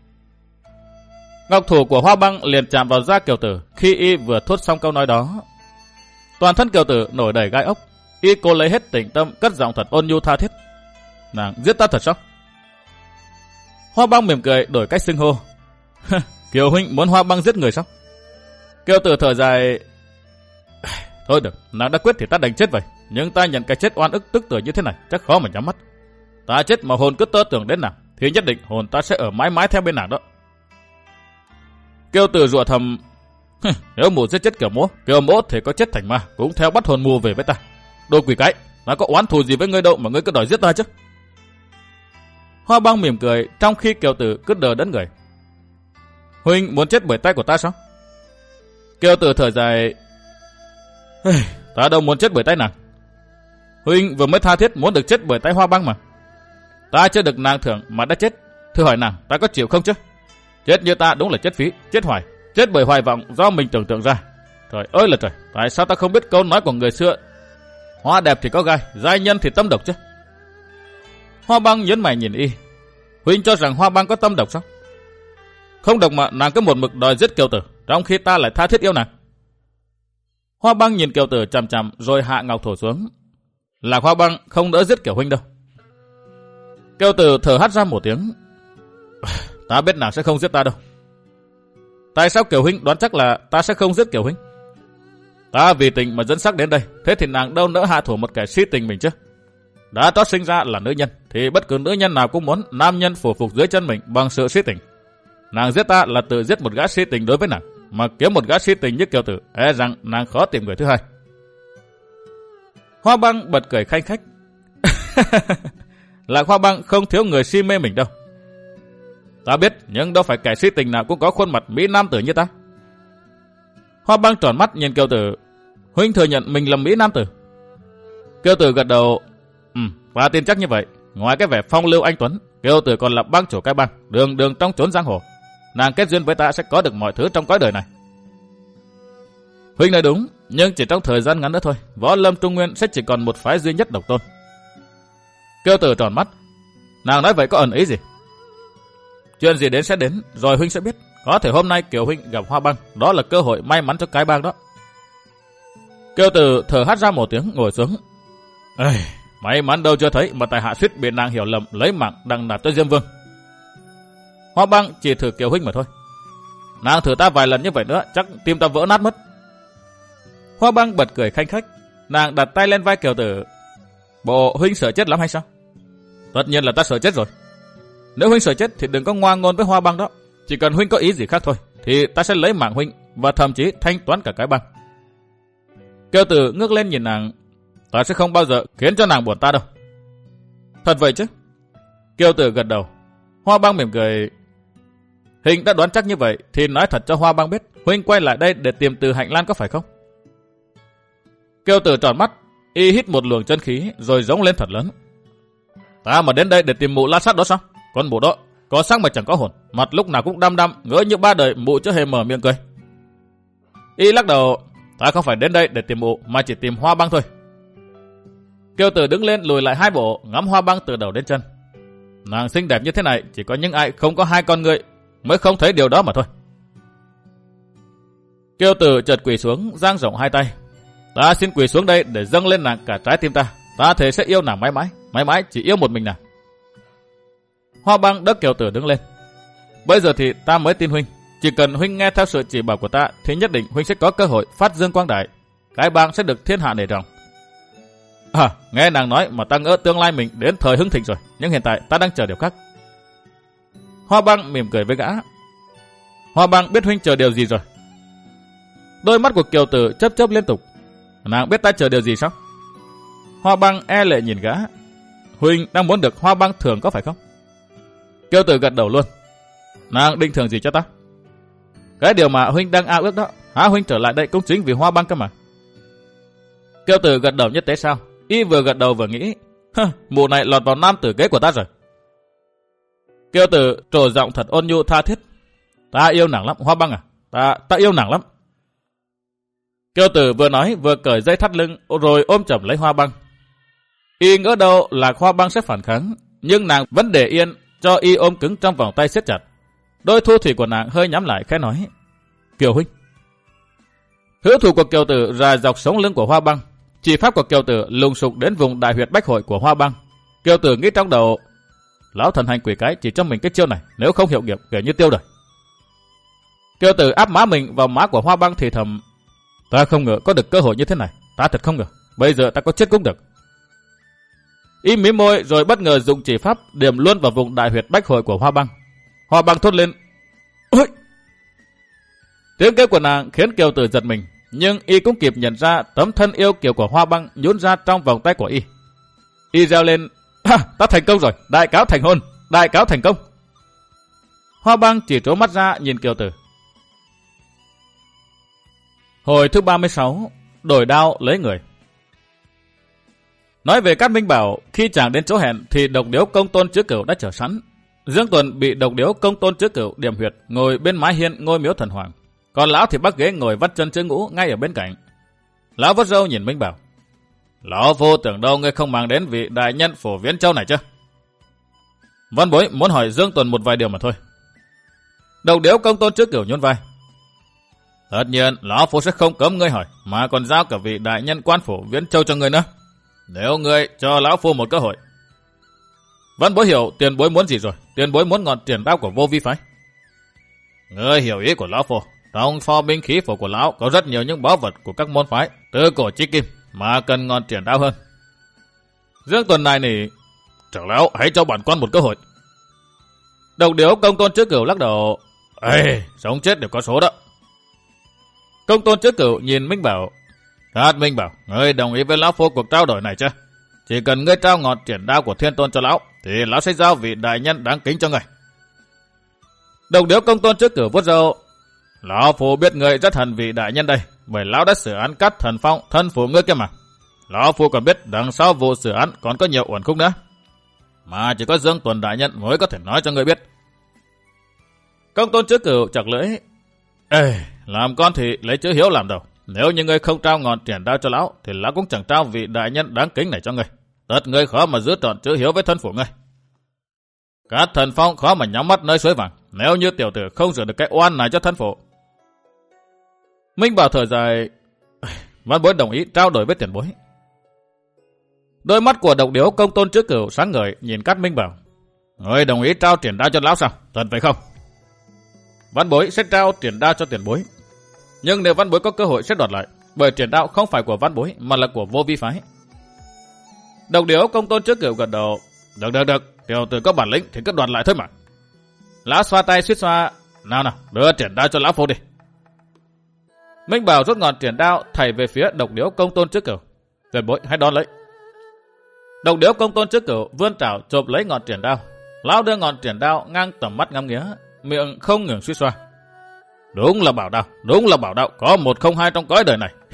Ngọc thủ của Hoa Băng liền chạm vào da Kiều Tử khi y vừa thốt xong câu nói đó. Toàn thân Kiều Tử nổi đầy gai ốc. Y cô lấy hết tĩnh tâm cất giọng thật ôn nhu tha thiết. Nàng giết ta thật sao? Hoa Băng mỉm cười đổi cách xưng hô. Kiều huynh muốn Hoa Băng giết người sao? Kiều Tử thở dài. Thôi được, nàng đã quyết thì ta đành chết vậy. Nhưng ta nhận cái chết oan ức tức tưởi như thế này chắc khó mà nhắm mắt. Ta chết mà hồn cứ tơ tưởng đến nàng thì nhất định hồn ta sẽ ở mãi mãi theo bên nàng đó. Kiều Tử rủa thầm. Nếu mụ giết chết Kiều Mỗ, Kiều Mỗ thì có chết thành ma cũng theo bắt hồn mù về với ta. Đồ quỷ cái, ta có oán thù gì với ngươi đâu mà ngươi cứ đòi giết ta chứ? Hoa Băng mỉm cười trong khi Kiều Tử cứ đờ đẫn người. Huynh muốn chết bởi tay của ta sao? Kiều Tử thở dài. Ta đâu muốn chết bởi tay nàng. Huynh vừa mới tha thiết muốn được chết bởi tay Hoa Băng mà. Ta chưa được nàng thưởng mà đã chết. Thưa hỏi nàng, ta có chịu không chứ? Chết như ta đúng là chết phí, chết hoài. Chết bởi hoài vọng do mình tưởng tượng ra. Trời ơi là trời, tại sao ta không biết câu nói của người xưa? Hoa đẹp thì có gai, giai nhân thì tâm độc chứ. Hoa Băng nhớn mày nhìn y. Huynh cho rằng Hoa Băng có tâm độc sao? Không độc mà nàng cứ một mực đòi giết Kiều Tử, trong khi ta lại tha thiết yêu nàng. Hoa Băng nhìn Kiều Tử chằm chằm rồi hạ ngọc thổ xuống. Là Hoa Băng không đỡ giết Kiều huynh đâu. Kiều Tử thở hắt ra một tiếng. Ta biết nàng sẽ không giết ta đâu. Tại sao Kiều huynh đoán chắc là ta sẽ không giết Kiều huynh? Ta vì tình mà dẫn sắc đến đây, thế thì nàng đâu nỡ hạ thủ một kẻ si tình mình chứ? Đã trót sinh ra là nữ nhân, thì bất cứ nữ nhân nào cũng muốn nam nhân phủ phục dưới chân mình bằng sự si tình. Nàng giết ta là tự giết một gã si tình đối với nàng, mà kiếm một gã si tình như Kiều Tử, e rằng nàng khó tìm người thứ hai. Hoa Băng bật cười khanh khách. Là Hoa Băng không thiếu người si mê mình đâu. Ta biết, nhưng đâu phải kẻ si tình nào cũng có khuôn mặt mỹ nam tử như ta. Hoa Băng tròn mắt nhìn Kiều Tử. Huynh thừa nhận mình là mỹ nam tử? Kiều Tử gật đầu. Ta tin chắc như vậy. Ngoài cái vẻ phong lưu anh tuấn, Kiều Tử còn là bang chủ cái bang, đường đường trong chốn giang hồ. Nàng kết duyên với ta sẽ có được mọi thứ trong cõi đời này. Huynh nói đúng, nhưng chỉ trong thời gian ngắn nữa thôi, Võ Lâm Trung Nguyên sẽ chỉ còn một phái duy nhất độc tôn. Kiều Tử tròn mắt. Nàng nói vậy có ẩn ý gì? Chuyện gì đến sẽ đến, rồi huynh sẽ biết. Có thể hôm nay Kiều huynh gặp Hoa Băng, đó là cơ hội may mắn cho cái bang đó. Kiều Tử thở hắt ra một tiếng, ngồi xuống. May mắn đâu chưa thấy mà tại hạ suýt bị nàng hiểu lầm lấy mạng đằng nạp cho Diêm Vương. Hoa Băng chỉ thử Kiều huynh mà thôi. Nàng thử ta vài lần như vậy nữa, chắc tim ta vỡ nát mất. Hoa Băng bật cười khanh khách. Nàng đặt tay lên vai Kiều Tử. Bộ huynh sợ chết lắm hay sao? Tất nhiên là ta sợ chết rồi. Nếu huynh sợ chết thì đừng có ngoan ngôn với Hoa Băng đó. Chỉ cần huynh có ý gì khác thôi thì ta sẽ lấy mạng huynh và thậm chí thanh toán cả cái băng. Kiều Tử ngước lên nhìn nàng. Ta sẽ không bao giờ khiến cho nàng buồn ta đâu. Thật vậy chứ? Kiều Tử gật đầu. Hoa Băng mỉm cười. Huynh đã đoán chắc như vậy thì nói thật cho Hoa Băng biết huynh quay lại đây để tìm Từ Hạnh Lan có phải không? Kiều Tử tròn mắt, y hít một luồng chân khí rồi giống lên thật lớn. Ta mà đến đây để tìm mụ la sát đó sao? Con mụ đó có xác mà chẳng có hồn, mặt lúc nào cũng đăm đăm, ngỡ như ba đời mụ chưa hề mở miệng cười. Y lắc đầu. Ta không phải đến đây để tìm mụ mà chỉ tìm Hoa Băng thôi. Kiều Tử đứng lên lùi lại hai bộ, ngắm Hoa Băng từ đầu đến chân. Nàng xinh đẹp như thế này chỉ có những ai không có hai con người mới không thấy điều đó mà thôi. Kiều Tử chợt quỳ xuống, dang rộng hai tay. Ta xin quỳ xuống đây để dâng lên nàng cả trái tim ta. Ta thề sẽ yêu nàng mãi mãi, mãi mãi chỉ yêu một mình nàng. Hoa Băng đỡ Kiều Tử đứng lên. Bây giờ thì ta mới tin huynh. Chỉ cần huynh nghe theo sự chỉ bảo của ta thì nhất định huynh sẽ có cơ hội phát dương quang đại. Cái bang sẽ được thiên hạ nể trọng. Nghe nàng nói mà ta ngỡ tương lai mình đến thời hưng thịnh rồi. Nhưng hiện tại ta đang chờ điều khác. Hoa Băng mỉm cười với gã. Hoa Băng biết huynh chờ điều gì rồi? Đôi mắt của Kiều Tử chớp chớp liên tục. Nàng biết ta chờ điều gì sao? Hoa Băng e lệ nhìn gã. Huynh đang muốn được Hoa Băng thưởng có phải không? Kiều Tử gật đầu luôn. Nàng định thưởng gì cho ta? Cái điều mà huynh đang ao ước đó. Hả, huynh trở lại đây cũng chính vì Hoa Băng cơ mà. Kiều Tử gật đầu nhất thế sao? Y vừa gật đầu vừa nghĩ. Mụ này lọt vào nam tử kế của ta rồi. Kiều Tử trổ giọng thật ôn nhu tha thiết. Ta yêu nàng lắm, Hoa Băng à. Ta yêu nàng lắm. Kiều Tử vừa nói vừa cởi dây thắt lưng rồi ôm chầm lấy Hoa Băng. Y ngỡ đâu là Hoa Băng sẽ phản kháng, nhưng nàng vẫn để yên cho y ôm cứng trong vòng tay siết chặt. Đôi thu thủy của nàng hơi nhắm lại khẽ nói. Kiều huynh. Hữu thủ của Kiều Tử ra dọc sống lưng của Hoa Băng. Chỉ pháp của Kiều Tử lùng sục đến vùng đại huyệt bách hội của Hoa Băng. Kiều Tử nghĩ trong đầu, lão thần hành quỷ cái chỉ cho mình cái chiêu này, nếu không hiệu nghiệm kể như tiêu đời. Kiều Tử áp má mình vào má của Hoa Băng thì thầm. Ta không ngờ có được cơ hội như thế này, ta thật không ngờ, bây giờ ta có chết cũng được. Y mím môi rồi bất ngờ dùng chỉ pháp điểm luôn vào vùng đại huyệt bách hội của Hoa Băng. Hoa Băng thốt lên. Ôi! Tiếng kêu của nàng khiến Kiều Tử giật mình, nhưng y cũng kịp nhận ra tấm thân yêu kiều của Hoa Băng nhún ra trong vòng tay của y. Y reo lên. Ta thành công rồi, đại cáo thành hôn, đại cáo thành công. Hoa Băng chỉ trố mắt ra nhìn Kiều Tử. Hồi thứ 36, đổi đao lấy người. Nói về Cát Minh Bảo, khi chàng đến chỗ hẹn thì độc điếu Công Tôn Chứa Cửu đã chờ sẵn. Dương Tuần bị độc điếu Công Tôn Chứa Cửu điểm huyệt ngồi bên mái hiên ngôi miếu thần hoàng. Còn lão thì bắt ghế ngồi vắt chân chữ ngũ ngay ở bên cạnh. Lão vớt râu nhìn Minh Bảo. Lão phu tưởng đâu ngươi không mang đến vị đại nhân Phổ Viễn Châu này chứ? Văn Bối muốn hỏi Dương Tuần một vài điều mà thôi. Độc điếu Công Tôn Chứa Cửu nhún vai. Tất nhiên, lão phu sẽ không cấm ngươi hỏi, mà còn giao cả vị đại nhân quan Phổ Viễn Châu cho ngươi nữa. Nếu ngươi cho lão phu một cơ hội. Văn Bối hiểu tiền bối muốn gì rồi. Tiền bối muốn ngọn triển đao của Vô Vi phái. Ngươi hiểu ý của lão phu. Trong kho binh khí phổ của lão có rất nhiều những báu vật của các môn phái, từ cổ chí kim, mà cần ngọn triển đao hơn. Dương Tuần này nỉ, trưởng lão hãy cho bản quan một cơ hội. Độc điếu Công Tôn Chứa Cửu lắc đầu. Ê, sống chết đều có số đó. Công Tôn Chứa Cửu nhìn Minh Bảo. Cát Minh Bảo, ngươi đồng ý với lão phu cuộc trao đổi này chưa? Chỉ cần ngươi trao ngọn triển đao của Thiên Tôn cho lão, thì lão sẽ giao vị đại nhân đáng kính cho ngươi. Độc điếu Công Tôn Chứa Cửu vuốt râu. Lão phu biết ngươi rất hận vị đại nhân đây, bởi lão đã xử án Cát Thần Phong thân phụ ngươi kia mà. Lão phu còn biết đằng sau vụ xử án còn có nhiều uẩn khúc nữa, mà chỉ có Dương Tuần đại nhân mới có thể nói cho ngươi biết. Công Tôn Chứa Cửu chặt lưỡi. Ê, làm con thì lấy chữ hiếu làm đầu. Nếu như ngươi không trao ngọn triển đao cho lão, thì lão cũng chẳng trao vị đại nhân đáng kính này cho ngươi. Tất ngươi khó mà giữ trọn chữ hiếu với thân phụ ngươi. Cát Thần Phong khó mà nhắm mắt nơi suối vàng, nếu như tiểu tử không sửa được cái oan này cho thân phụ. Minh Bảo thở dài. Văn Bối đồng ý trao đổi với tiền bối. Đôi mắt của độc điếu Công Tôn Chứa Cửu sáng ngời nhìn Cát Minh Bảo. Ngươi đồng ý trao triển đao cho lão sao? Thật phải không? Văn Bối sẽ trao triển đao cho tiền bối. Nhưng nếu Văn Bối có cơ hội sẽ đoạt lại, bởi triển đao không phải của Văn Bối mà là của Vô Vi phái. Độc điếu Công Tôn Chứa Cửu gật đầu. Được, tiểu tử có bản lĩnh thì cứ đoạt lại thôi mà. Lão xoa tay suýt xoa. Nào, đưa triển đao cho lão phu đi. Minh Bảo rút ngọn triển đao thảy về phía độc điếu Công Tôn Chứa Cửu. Tiền bối hãy đón lấy. Độc điếu Công Tôn Chứa Cửu vươn trảo chộp lấy ngọn triển đao. Lão đưa ngọn triển đao ngang tầm mắt ngắm nghía, miệng không ngừng suýt xoa. Đúng là bảo đạo, có 102 trong cõi đời này.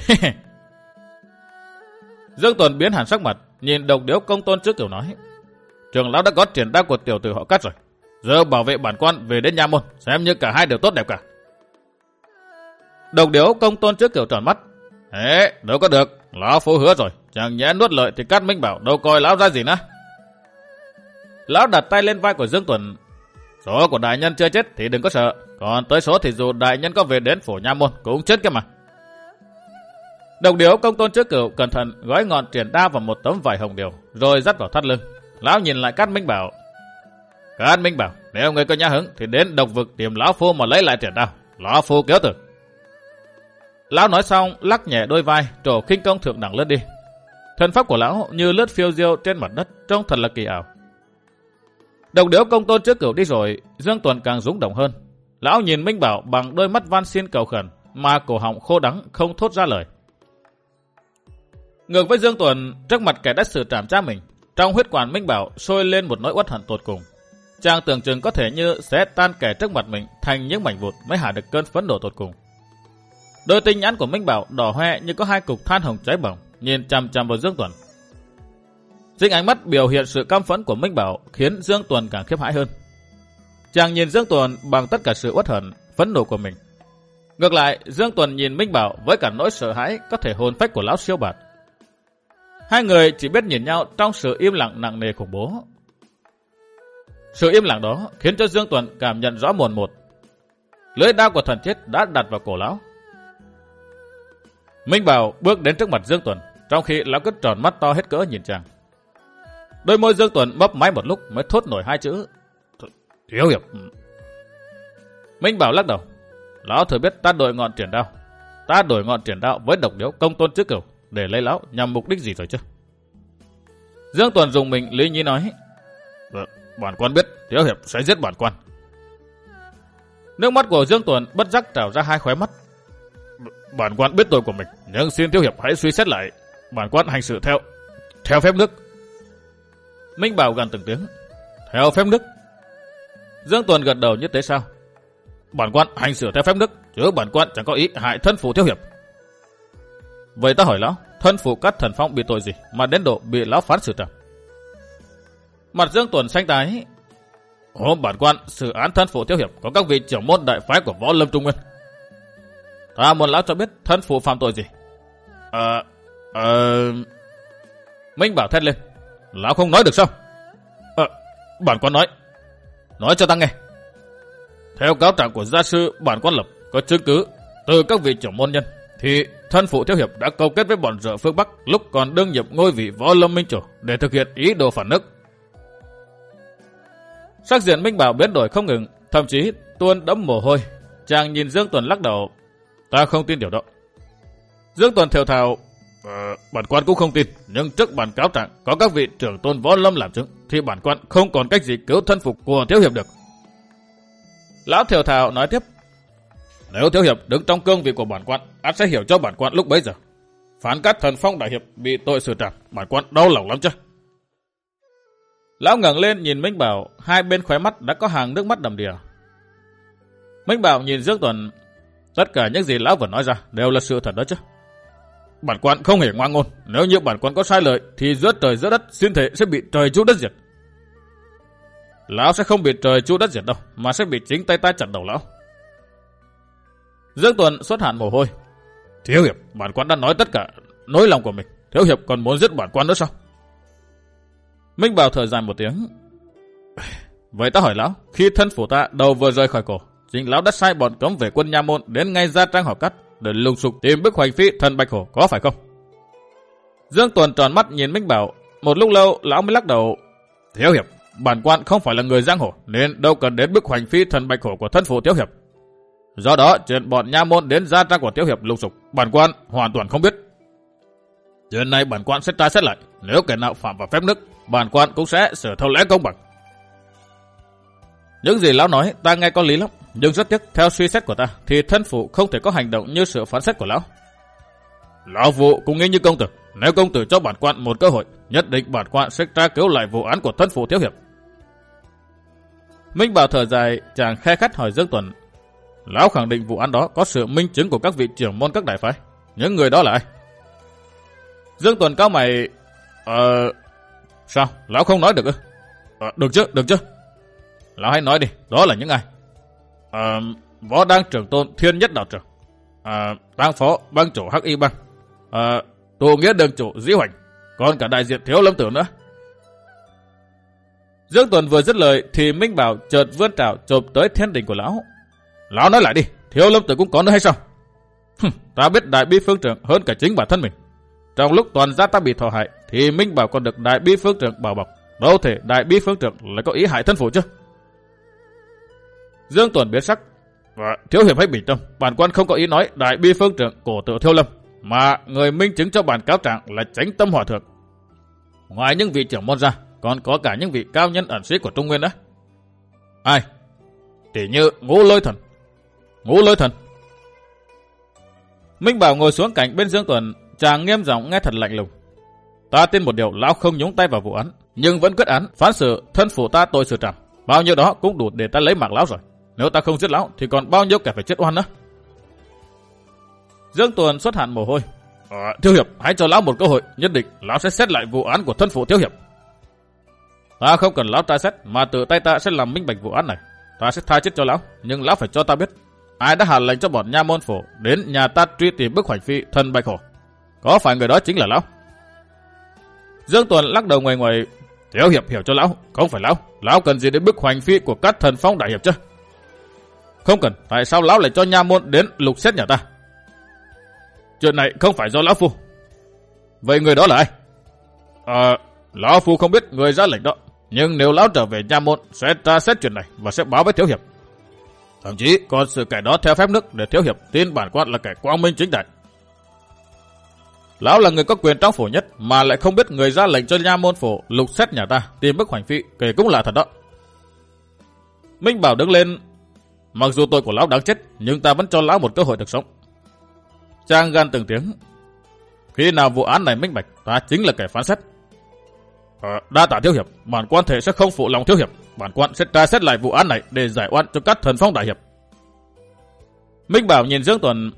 Dương Tuần biến hẳn sắc mặt, nhìn độc điếu Công Tôn Chứa Cửu nói. Trưởng lão đã có triển đao của tiểu tử họ Cát rồi. Giờ bảo vệ bản quan về đến nha môn, xem như cả hai đều tốt đẹp cả. Độc điếu Công Tôn Chứa Cửu tròn mắt. Ê, đâu có được, lão phu hứa rồi, chẳng nhẽ nuốt lợi thì Cát Minh Bảo đâu coi lão ra gì nữa. Lão đặt tay lên vai của Dương Tuần. Số của đại nhân chưa chết thì đừng có sợ, còn tới số thì dù đại nhân có về đến phủ nha môn cũng chết kia mà. Độc điếu Công Tôn Chứa Cửu cẩn thận gói ngọn triển đao vào một tấm vải hồng điều, rồi dắt vào thắt lưng. Lão nhìn lại Cát Minh Bảo. Cát Minh Bảo, nếu người có nhã hứng thì đến độc vực tìm lão phu mà lấy lại triển đao. Lão phu kéo từ. Lão nói xong lắc nhẹ đôi vai, trổ khinh công thượng đẳng lướt đi. Thân pháp của lão như lướt phiêu diêu trên mặt đất, trông thật là kỳ ảo. Độc điếu Công Tôn Chứa Cửu đi rồi, Dương Tuần càng rúng động hơn. Lão nhìn Minh Bảo bằng đôi mắt van xin cầu khẩn, mà cổ họng khô đắng không thốt ra lời. Ngược với Dương Tuần, trước mặt kẻ đã xử trảm cha mình, trong huyết quản Minh Bảo sôi lên một nỗi uất hận tột cùng. Chàng tưởng chừng có thể như sẽ tan kẻ trước mặt mình thành những mảnh vụn mới hạ được cơn phẫn nộ tột cùng. Đôi tinh nhãn của Minh Bảo đỏ hoe như có hai cục than hồng cháy bỏng, nhìn chằm chằm vào Dương Tuần. Chính ánh mắt biểu hiện sự căm phẫn của Minh Bảo khiến Dương Tuần càng khiếp hãi hơn. Chàng nhìn Dương Tuần bằng tất cả sự uất hận, phẫn nộ của mình. Ngược lại, Dương Tuần nhìn Minh Bảo với cả nỗi sợ hãi có thể hồn phách của lão siêu bạt. Hai người chỉ biết nhìn nhau trong sự im lặng nặng nề khủng bố. Sự im lặng đó khiến cho Dương Tuần cảm nhận rõ mồn một. Lưỡi đao của thần chết đã đặt vào cổ lão. Minh Bảo bước đến trước mặt Dương Tuần, trong khi lão cứ tròn mắt to hết cỡ nhìn chàng. Đôi môi Dương Tuần mấp máy một lúc mới thốt nổi hai chữ. Thiếu hiệp. Minh Bảo lắc đầu. Lão thừa biết ta đổi ngọn triển đao. Ta đổi ngọn triển đao với độc điếu Công Tôn Chứa Cửu để lấy lão nhằm mục đích gì rồi chứ? Dương Tuần dùng mình lý nhí nói. Bản quan biết thiếu hiệp sẽ giết bản quan. Nước mắt của Dương Tuần bất giác trào ra hai khóe mắt. Bản quan biết tội của mình, nhưng xin thiếu hiệp hãy suy xét lại. Bản quan hành sự theo phép nước. Minh Bảo gần từng tiếng. Theo phép nước. Dương Tuần gật đầu như thế sao? Bản quan hành xử theo phép nước, chứ bản quan chẳng có ý hại thân phụ thiếu hiệp. Vậy ta hỏi lão, thân phụ Cát Thần Phong bị tội gì mà đến độ bị lão phán xử trảm. Mặt Dương Tuần xanh tái. Hôm bản quan xử án thân phụ Thiếu hiệp có các vị trưởng môn đại phái của Võ Lâm Trung Nguyên. Ta muốn lão cho biết thân phụ phạm tội gì. Minh Bảo thét lên. Lão không nói được sao? Bản quan nói cho ta nghe. Theo cáo trạng của gia sư bản quan lập có chứng cứ từ các vị trưởng môn nhân thì thân phụ Thiếu hiệp đã câu kết với bọn rợ phương Bắc lúc còn đương nhiệm ngôi vị Võ Lâm Minh chủ để thực hiện ý đồ phản nước. Sắc diện Minh Bảo biến đổi không ngừng, thậm chí tuôn đẫm mồ hôi. Chàng nhìn Dương Tuần lắc đầu. Ta không tin điều đó. Dương Tuần thều thào. Bản quan cũng không tin, nhưng trước bản cáo trạng có các vị trưởng tôn Võ Lâm làm chứng thì bản quan không còn cách gì cứu thân phục của Thiếu hiệp được. Lão thều thào nói tiếp. Nếu Thiếu hiệp đứng trong cương vị của bản quan, ắt sẽ hiểu cho bản quan lúc bấy giờ. Phán Cát Thần Phong đại hiệp bị tội xử trảm, bản quan đau lòng lắm chứ. Lão ngẩng lên nhìn Minh Bảo, hai bên khóe mắt đã có hàng nước mắt đầm đìa. Minh Bảo nhìn Dương Tuần. Tất cả những gì lão vừa nói ra đều là sự thật đó chứ. Bản quan không hề ngoan ngôn, nếu như bản quan có sai lời thì giữa trời giữa đất xin thể sẽ bị trời chu đất diệt. Lão sẽ không bị trời chu đất diệt đâu, mà sẽ bị chính tay ta chặt đầu lão. Dương Tuần xuất hạn mồ hôi. Thiếu hiệp, bản quan đã nói tất cả nỗi lòng của mình, Thiếu hiệp còn muốn giết bản quan nữa sao? Minh Bảo thở dài một tiếng. Vậy ta hỏi lão, khi thân phủ ta đầu vừa rời khỏi cổ, chính lão đã sai bọn cấm vệ quân Nha Môn đến ngay Gia Trang Hỏa Cát để lùng sục tìm bức hoành phi thần Bạch Hổ, có phải không? Dương Tuần tròn mắt nhìn Minh Bảo, một lúc lâu lão mới lắc đầu. Thiếu hiệp, bản quan không phải là người giang hồ nên đâu cần đến bức hoành phi thần Bạch Hổ của thân phụ Thiếu hiệp. Do đó chuyện bọn Nha Môn đến Gia Trang của Thiếu hiệp lùng sục, bản quan hoàn toàn không biết. Chuyện này bản quan sẽ tra xét lại, nếu kẻ nào phạm vào phép nước, bản quan cũng sẽ xử theo lẽ công bằng. Những gì lão nói ta nghe có lý lắm, nhưng rất tiếc theo suy xét của ta thì thân phụ không thể có hành động như sự phán xét của lão. Lão phụ cũng nghĩ như công tử, nếu công tử cho bản quan một cơ hội, nhất định bản quan sẽ tra cứu lại vụ án của thân phụ Thiếu hiệp. Minh Bảo thở dài, chàng khe khắt hỏi Dương Tuần. Lão khẳng định vụ án đó có sự minh chứng của các vị trưởng môn các đại phái, những người đó là ai? Dương Tuần cau mày. Sao? Lão không nói được ư? Được chứ. Lão hãy nói đi, đó là những ai? Võ Đang trưởng tôn Thiên Nhất đạo trưởng, Tang phó bang chủ Hắc Y bang, Tù Nghĩa đường chủ Dĩ Hoành, còn cả đại diện Thiếu Lâm tử nữa. Dương Tuần vừa dứt lời thì Minh Bảo chợt vươn trảo chộp tới thiên đình của lão. Lão nói lại đi, Thiếu Lâm tử cũng có nữa hay sao? Ta biết đại bi phương trưởng hơn cả chính bản thân mình. Trong lúc toàn gia ta bị thọ hại thì Minh Bảo còn được đại bi phương trưởng bảo bọc, đâu thể đại bi phương trưởng lại có ý hại thân phụ chứ? Dương Tuần biến sắc. Thiếu hiệp hãy bình tâm, bản quan không có ý nói đại bi phương trưởng cổ tự Thiếu Lâm, mà người minh chứng cho bản cáo trạng là Chánh Tâm Hòa thượng. Ngoài những vị trưởng môn ra, còn có cả những vị cao nhân ẩn sĩ của Trung Nguyên đó. Ai? Tỷ như Ngũ Lôi Thần. Minh Bảo ngồi xuống cạnh bên Dương Tuần, chàng nghiêm giọng nghe thật lạnh lùng. Ta tin một điều, lão không nhúng tay vào vụ án, nhưng vẫn quyết án phán xử thân phụ ta tội xử trảm. Bao nhiêu đó cũng đủ để ta lấy mạng lão rồi. Nếu ta không giết lão thì còn bao nhiêu kẻ phải chết oan nữa. Dương Tuần xuất hạn mồ hôi. Thiếu hiệp, hãy cho lão một cơ hội, nhất định lão sẽ xét lại vụ án của thân phụ Thiếu hiệp. Ta không cần lão tra xét, mà tự tay ta sẽ làm minh bạch vụ án này. Ta sẽ tha chết cho lão, nhưng lão phải cho ta biết ai đã hạ lệnh cho bọn Nha Môn Phổ đến nhà ta truy tìm bức hoành phi thần Bạch Hổ. Có phải người đó chính là lão? Dương Tuần lắc đầu ngoài ngoài. Thiếu hiệp hiểu cho lão, không phải lão cần gì đến bức hoành phi của Cát Thần Phong đại hiệp chứ? Không cần, tại sao lão lại cho Nha Môn đến lục xét nhà ta? Chuyện này không phải do lão phu. Vậy người đó là ai? Lão phu không biết người ra lệnh đó, nhưng nếu lão trở về Nha Môn sẽ tra xét chuyện này và sẽ báo với thiếu hiệp. Thậm chí còn sự kẻ đó theo phép nước để thiếu hiệp tin bản quan là kẻ quang minh chính đại. Lão là người có quyền trong phủ nhất mà lại không biết người ra lệnh cho Nha Môn Phủ lục xét nhà ta tìm bức hoành phi, kể cũng lạ thật đó. Minh Bảo đứng lên. Mặc dù tội của lão đáng chết, nhưng ta vẫn cho lão một cơ hội được sống. Chàng gan từng tiếng. Khi nào vụ án này minh bạch, ta chính là kẻ phán xét. Đa tạ thiếu hiệp, bản quan thể sẽ không phụ lòng thiếu hiệp. Bản quan sẽ tra xét lại vụ án này để giải oan cho Cát Thần Phong đại hiệp. Minh Bảo nhìn Dương Tuần.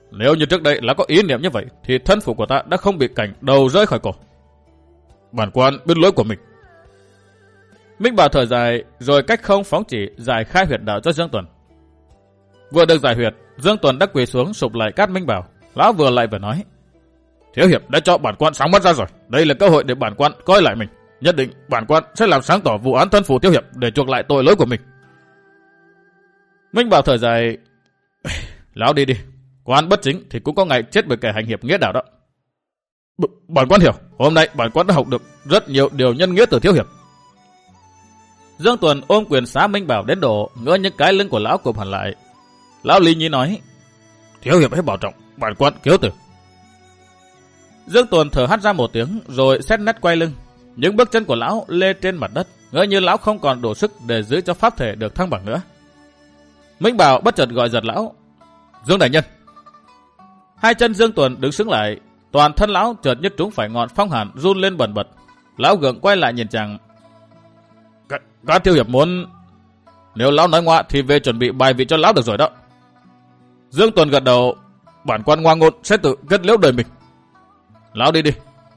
Nếu như trước đây là có ý niệm như vậy, thì thân phụ của ta đã không bị cảnh đầu rơi khỏi cổ. Bản quan biết lỗi của mình. Minh Bảo thở dài, rồi cách không phóng chỉ giải khai huyệt đạo cho Dương Tuần. Vừa được giải huyệt, Dương Tuần đã quỳ xuống sụp lại cát Minh Bảo. Lão vừa lại vừa nói: Thiếu hiệp đã cho bản quan sáng mắt ra rồi, đây là cơ hội để bản quan coi lại mình. Nhất định bản quan sẽ làm sáng tỏ vụ án thân phụ thiếu hiệp để chuộc lại tội lỗi của mình. Minh Bảo thở dài: Lão đi đi, quan bất chính thì cũng có ngày chết bởi kẻ hành hiệp nghĩa đạo đó. Bản quan hiểu, hôm nay bản quan đã học được rất nhiều điều nhân nghĩa từ thiếu hiệp. Dương Tuần ôm quyền xá Minh Bảo đến độ ngỡ những cái lưng của lão cụp hẳn lại. Lão Lý Nhi nói: Thiếu hiệp hãy bảo trọng, bản quan cáo từ. Dương Tuần thở hắt ra một tiếng rồi xét nét quay lưng. Những bước chân của lão lê trên mặt đất, ngỡ như lão không còn đủ sức để giữ cho pháp thể được thăng bằng nữa. Minh Bảo bất chợt gọi giật lão: Dương đại nhân. Hai chân Dương Tuần đứng sững lại, toàn thân lão chợt như trúng phải ngọn phong hàn run lên bần bật. Lão gượng quay lại nhìn chàng: Các thiếu hiệp muốn... Nếu lão nói ngoa thì về chuẩn bị bài vị cho lão được rồi đó. Dương Tuần gật đầu: Bản quan ngoan ngôn sẽ tự kết liễu đời mình. Lão đi đi.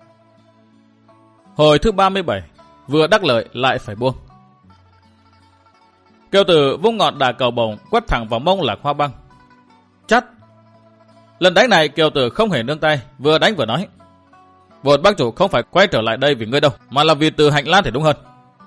Hồi thứ 37, vừa đắc lợi lại phải buông. Kiều Tử vung ngọn đà cầu bổng quất thẳng vào mông Lạc Hoa Băng. Chắt. Lần đánh này Kiều Tử không hề nương tay, vừa đánh vừa nói: Bổn bác chủ không phải quay trở lại đây vì ngươi đâu, mà là vì từ Hạnh Lan thì đúng hơn.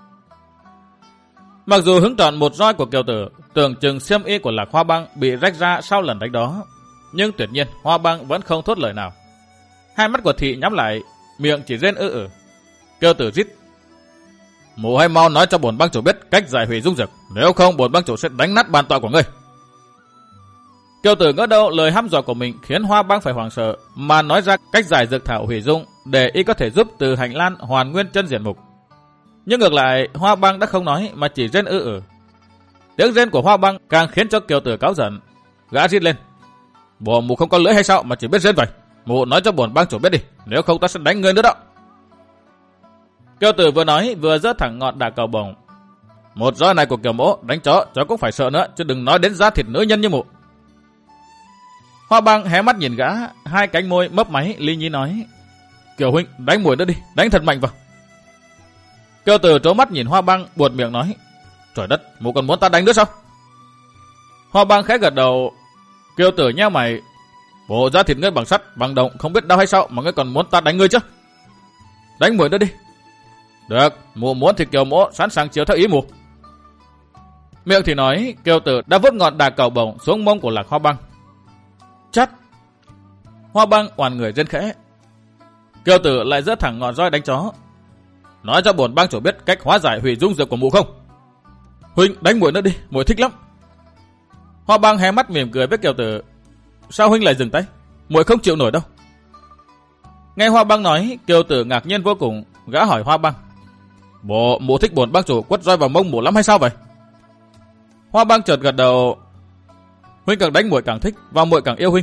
Mặc dù hứng trọn một roi của Kiều Tử, tưởng chừng xiêm y của Lạc Hoa Băng bị rách ra sau lần đánh đó, nhưng tuyệt nhiên Hoa Băng vẫn không thốt lời nào. Hai mắt của thị nhắm lại, miệng chỉ rên ư. Kiều Tử rít: Mụ hãy mau nói cho bổn bang chủ biết cách giải hủy dung dược, nếu không bổn bang chủ sẽ đánh nát bàn tọa của ngươi. Kiều Tử ngỡ đâu lời hăm dọa của mình khiến Hoa Băng phải hoảng sợ, mà nói ra cách giải dược thảo hủy dung để y có thể giúp Từ Hạnh Lan hoàn nguyên chân diện mục. Nhưng ngược lại Hoa Băng đã không nói mà chỉ rên ư. Tiếng rên của Hoa Băng càng khiến cho Kiều Tử cáu giận. Gã rít lên: Bộ mụ không có lưỡi hay sao mà chỉ biết rên vậy? Mụ nói cho bổn bang chủ biết đi, nếu không ta sẽ đánh ngươi nữa đó. Kiều Tử vừa nói vừa giơ thẳng ngọn đà cầu bổng. Một roi này của Kiều mỗ đánh chó cũng phải sợ nữa, chứ đừng nói đến da thịt nữ nhân như mụ. Hoa Băng hé mắt nhìn gã, hai cánh môi mấp máy Lý Nhi nói: Kiều huynh đánh muội nữa đi, đánh thật mạnh vào. Kiều Tử trố mắt nhìn Hoa Băng buột miệng nói: Trời đất, mụ còn muốn ta đánh nữa sao? Hoa Băng khẽ gật đầu. Kiều Tử nheo mày: Bộ da thịt ngươi bằng sắt bằng đồng không biết đau hay sao mà ngươi còn muốn ta đánh ngươi chứ? Đánh muội nữa đi. Được, mụ muốn thì Kiều mỗ sẵn sàng chiếu theo ý mụ. Miệng thì nói, Kiều Tử đã vứt ngọn đà cầu bổng xuống mông của Lạc Hoa Băng. Chắt. Hoa Băng oằn người rên khẽ. Kiều Tử lại giơ thẳng ngọn roi đánh chó. Nói cho bổn bang chủ biết cách hóa giải hủy dung dược của mụ không? Huynh đánh muội nữa đi, muội thích lắm. Hoa Băng hé mắt mỉm cười với Kiều Tử. Sao huynh lại dừng tay? Muội không chịu nổi đâu. Nghe Hoa Băng nói, Kiều Tử ngạc nhiên vô cùng, gã hỏi Hoa Băng: Bộ mụ thích bổn bang chủ quất roi vào mông mụ lắm hay sao vậy? Hoa Băng chợt gật đầu: Huynh càng đánh muội càng thích, và muội càng yêu huynh.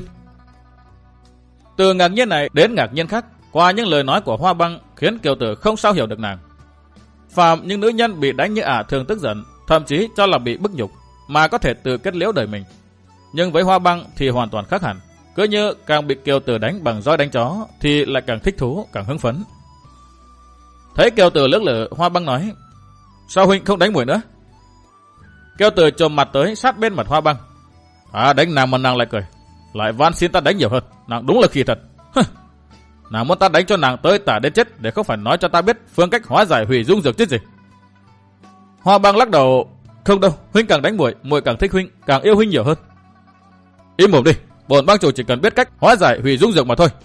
Từ ngạc nhiên này đến ngạc nhiên khác, qua những lời nói của Hoa Băng khiến Kiều Tử không sao hiểu được nàng. Phạm những nữ nhân bị đánh như ả thường tức giận, thậm chí cho là bị bức nhục, mà có thể tự kết liễu đời mình. Nhưng với Hoa Băng thì hoàn toàn khác hẳn. Cứ như càng bị Kiều Tử đánh bằng roi đánh chó thì lại càng thích thú, càng hưng phấn. Thấy Kiều Tử lưỡng lự, Hoa Băng nói: Sao huynh không đánh muội nữa? Kiều Tử chồm mặt tới sát bên mặt Hoa Băng. Đánh nàng mà nàng lại cười, lại van xin ta đánh nhiều hơn, nàng đúng là kỳ thật. Nàng muốn ta đánh cho nàng tới tả đến chết để không phải nói cho ta biết phương cách hóa giải hủy dung dược chứ gì. Hoa Băng lắc đầu: Không đâu, huynh càng đánh muội, muội càng thích huynh, càng yêu huynh nhiều hơn. Im mồm đi, bổn bang chủ chỉ cần biết cách hóa giải hủy dung dược mà thôi.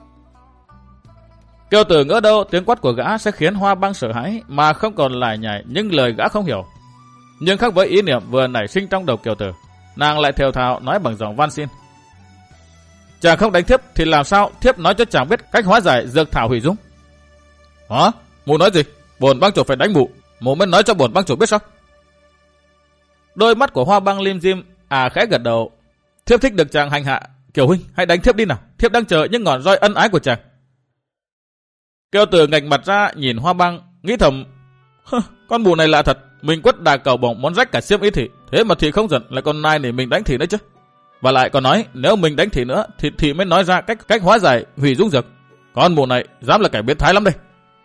Kiều Tử ngỡ đâu tiếng quát của gã sẽ khiến Hoa Băng sợ hãi mà không còn lải nhải những lời gã không hiểu. Nhưng khác với ý niệm vừa nảy sinh trong đầu Kiều Tử, nàng lại thều thào nói bằng giọng van xin: Chàng không đánh thiếp thì làm sao thiếp nói cho chàng biết cách hóa giải dược thảo hủy dung? Hả? Mụ nói gì? Bổn bang chủ phải đánh mụ, mụ mới nói cho bổn bang chủ biết sao? Đôi mắt của Hoa Băng lim dim, khẽ gật đầu: Thiếp thích được chàng hành hạ. Kiều huynh hãy đánh thiếp đi nào, thiếp đang chờ những ngọn roi ân ái của chàng. Kiều Tử ngạch mặt ra nhìn Hoa Băng, nghĩ thầm: Con mụ này lạ thật, mình quất đà cầu bổng muốn rách cả xiêm y thị, thế mà thị không giận lại còn nai để mình đánh thị nữa chứ. Và lại còn nói nếu mình đánh thị nữa thì thị mới nói ra cách hóa giải hủy dung dược. Con mụ này dám là kẻ biến thái lắm đây.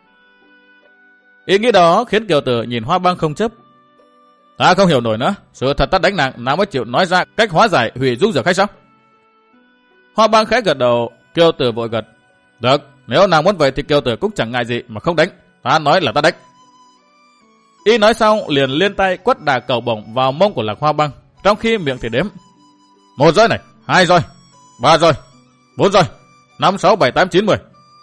Ý nghĩ đó khiến Kiều Tử nhìn Hoa Bang không chấp. Ta không hiểu nổi nữa, sự thật ta đánh nàng mới chịu nói ra cách hóa giải hủy dung dược hay sao? Hoa Bang khẽ gật đầu, Kiều Tử vội gật. Được, nếu nàng muốn vậy thì Kiều Tử cũng chẳng ngại gì mà không đánh. Ta nói là ta đánh. Y nói xong liền liên tay quất đà cầu bổng vào mông của Lạc Hoa Bang, trong khi miệng thì đếm. 1 roi này, 2 roi, 3 roi, 4 roi, 5, 6, 7, 8, 9, 10.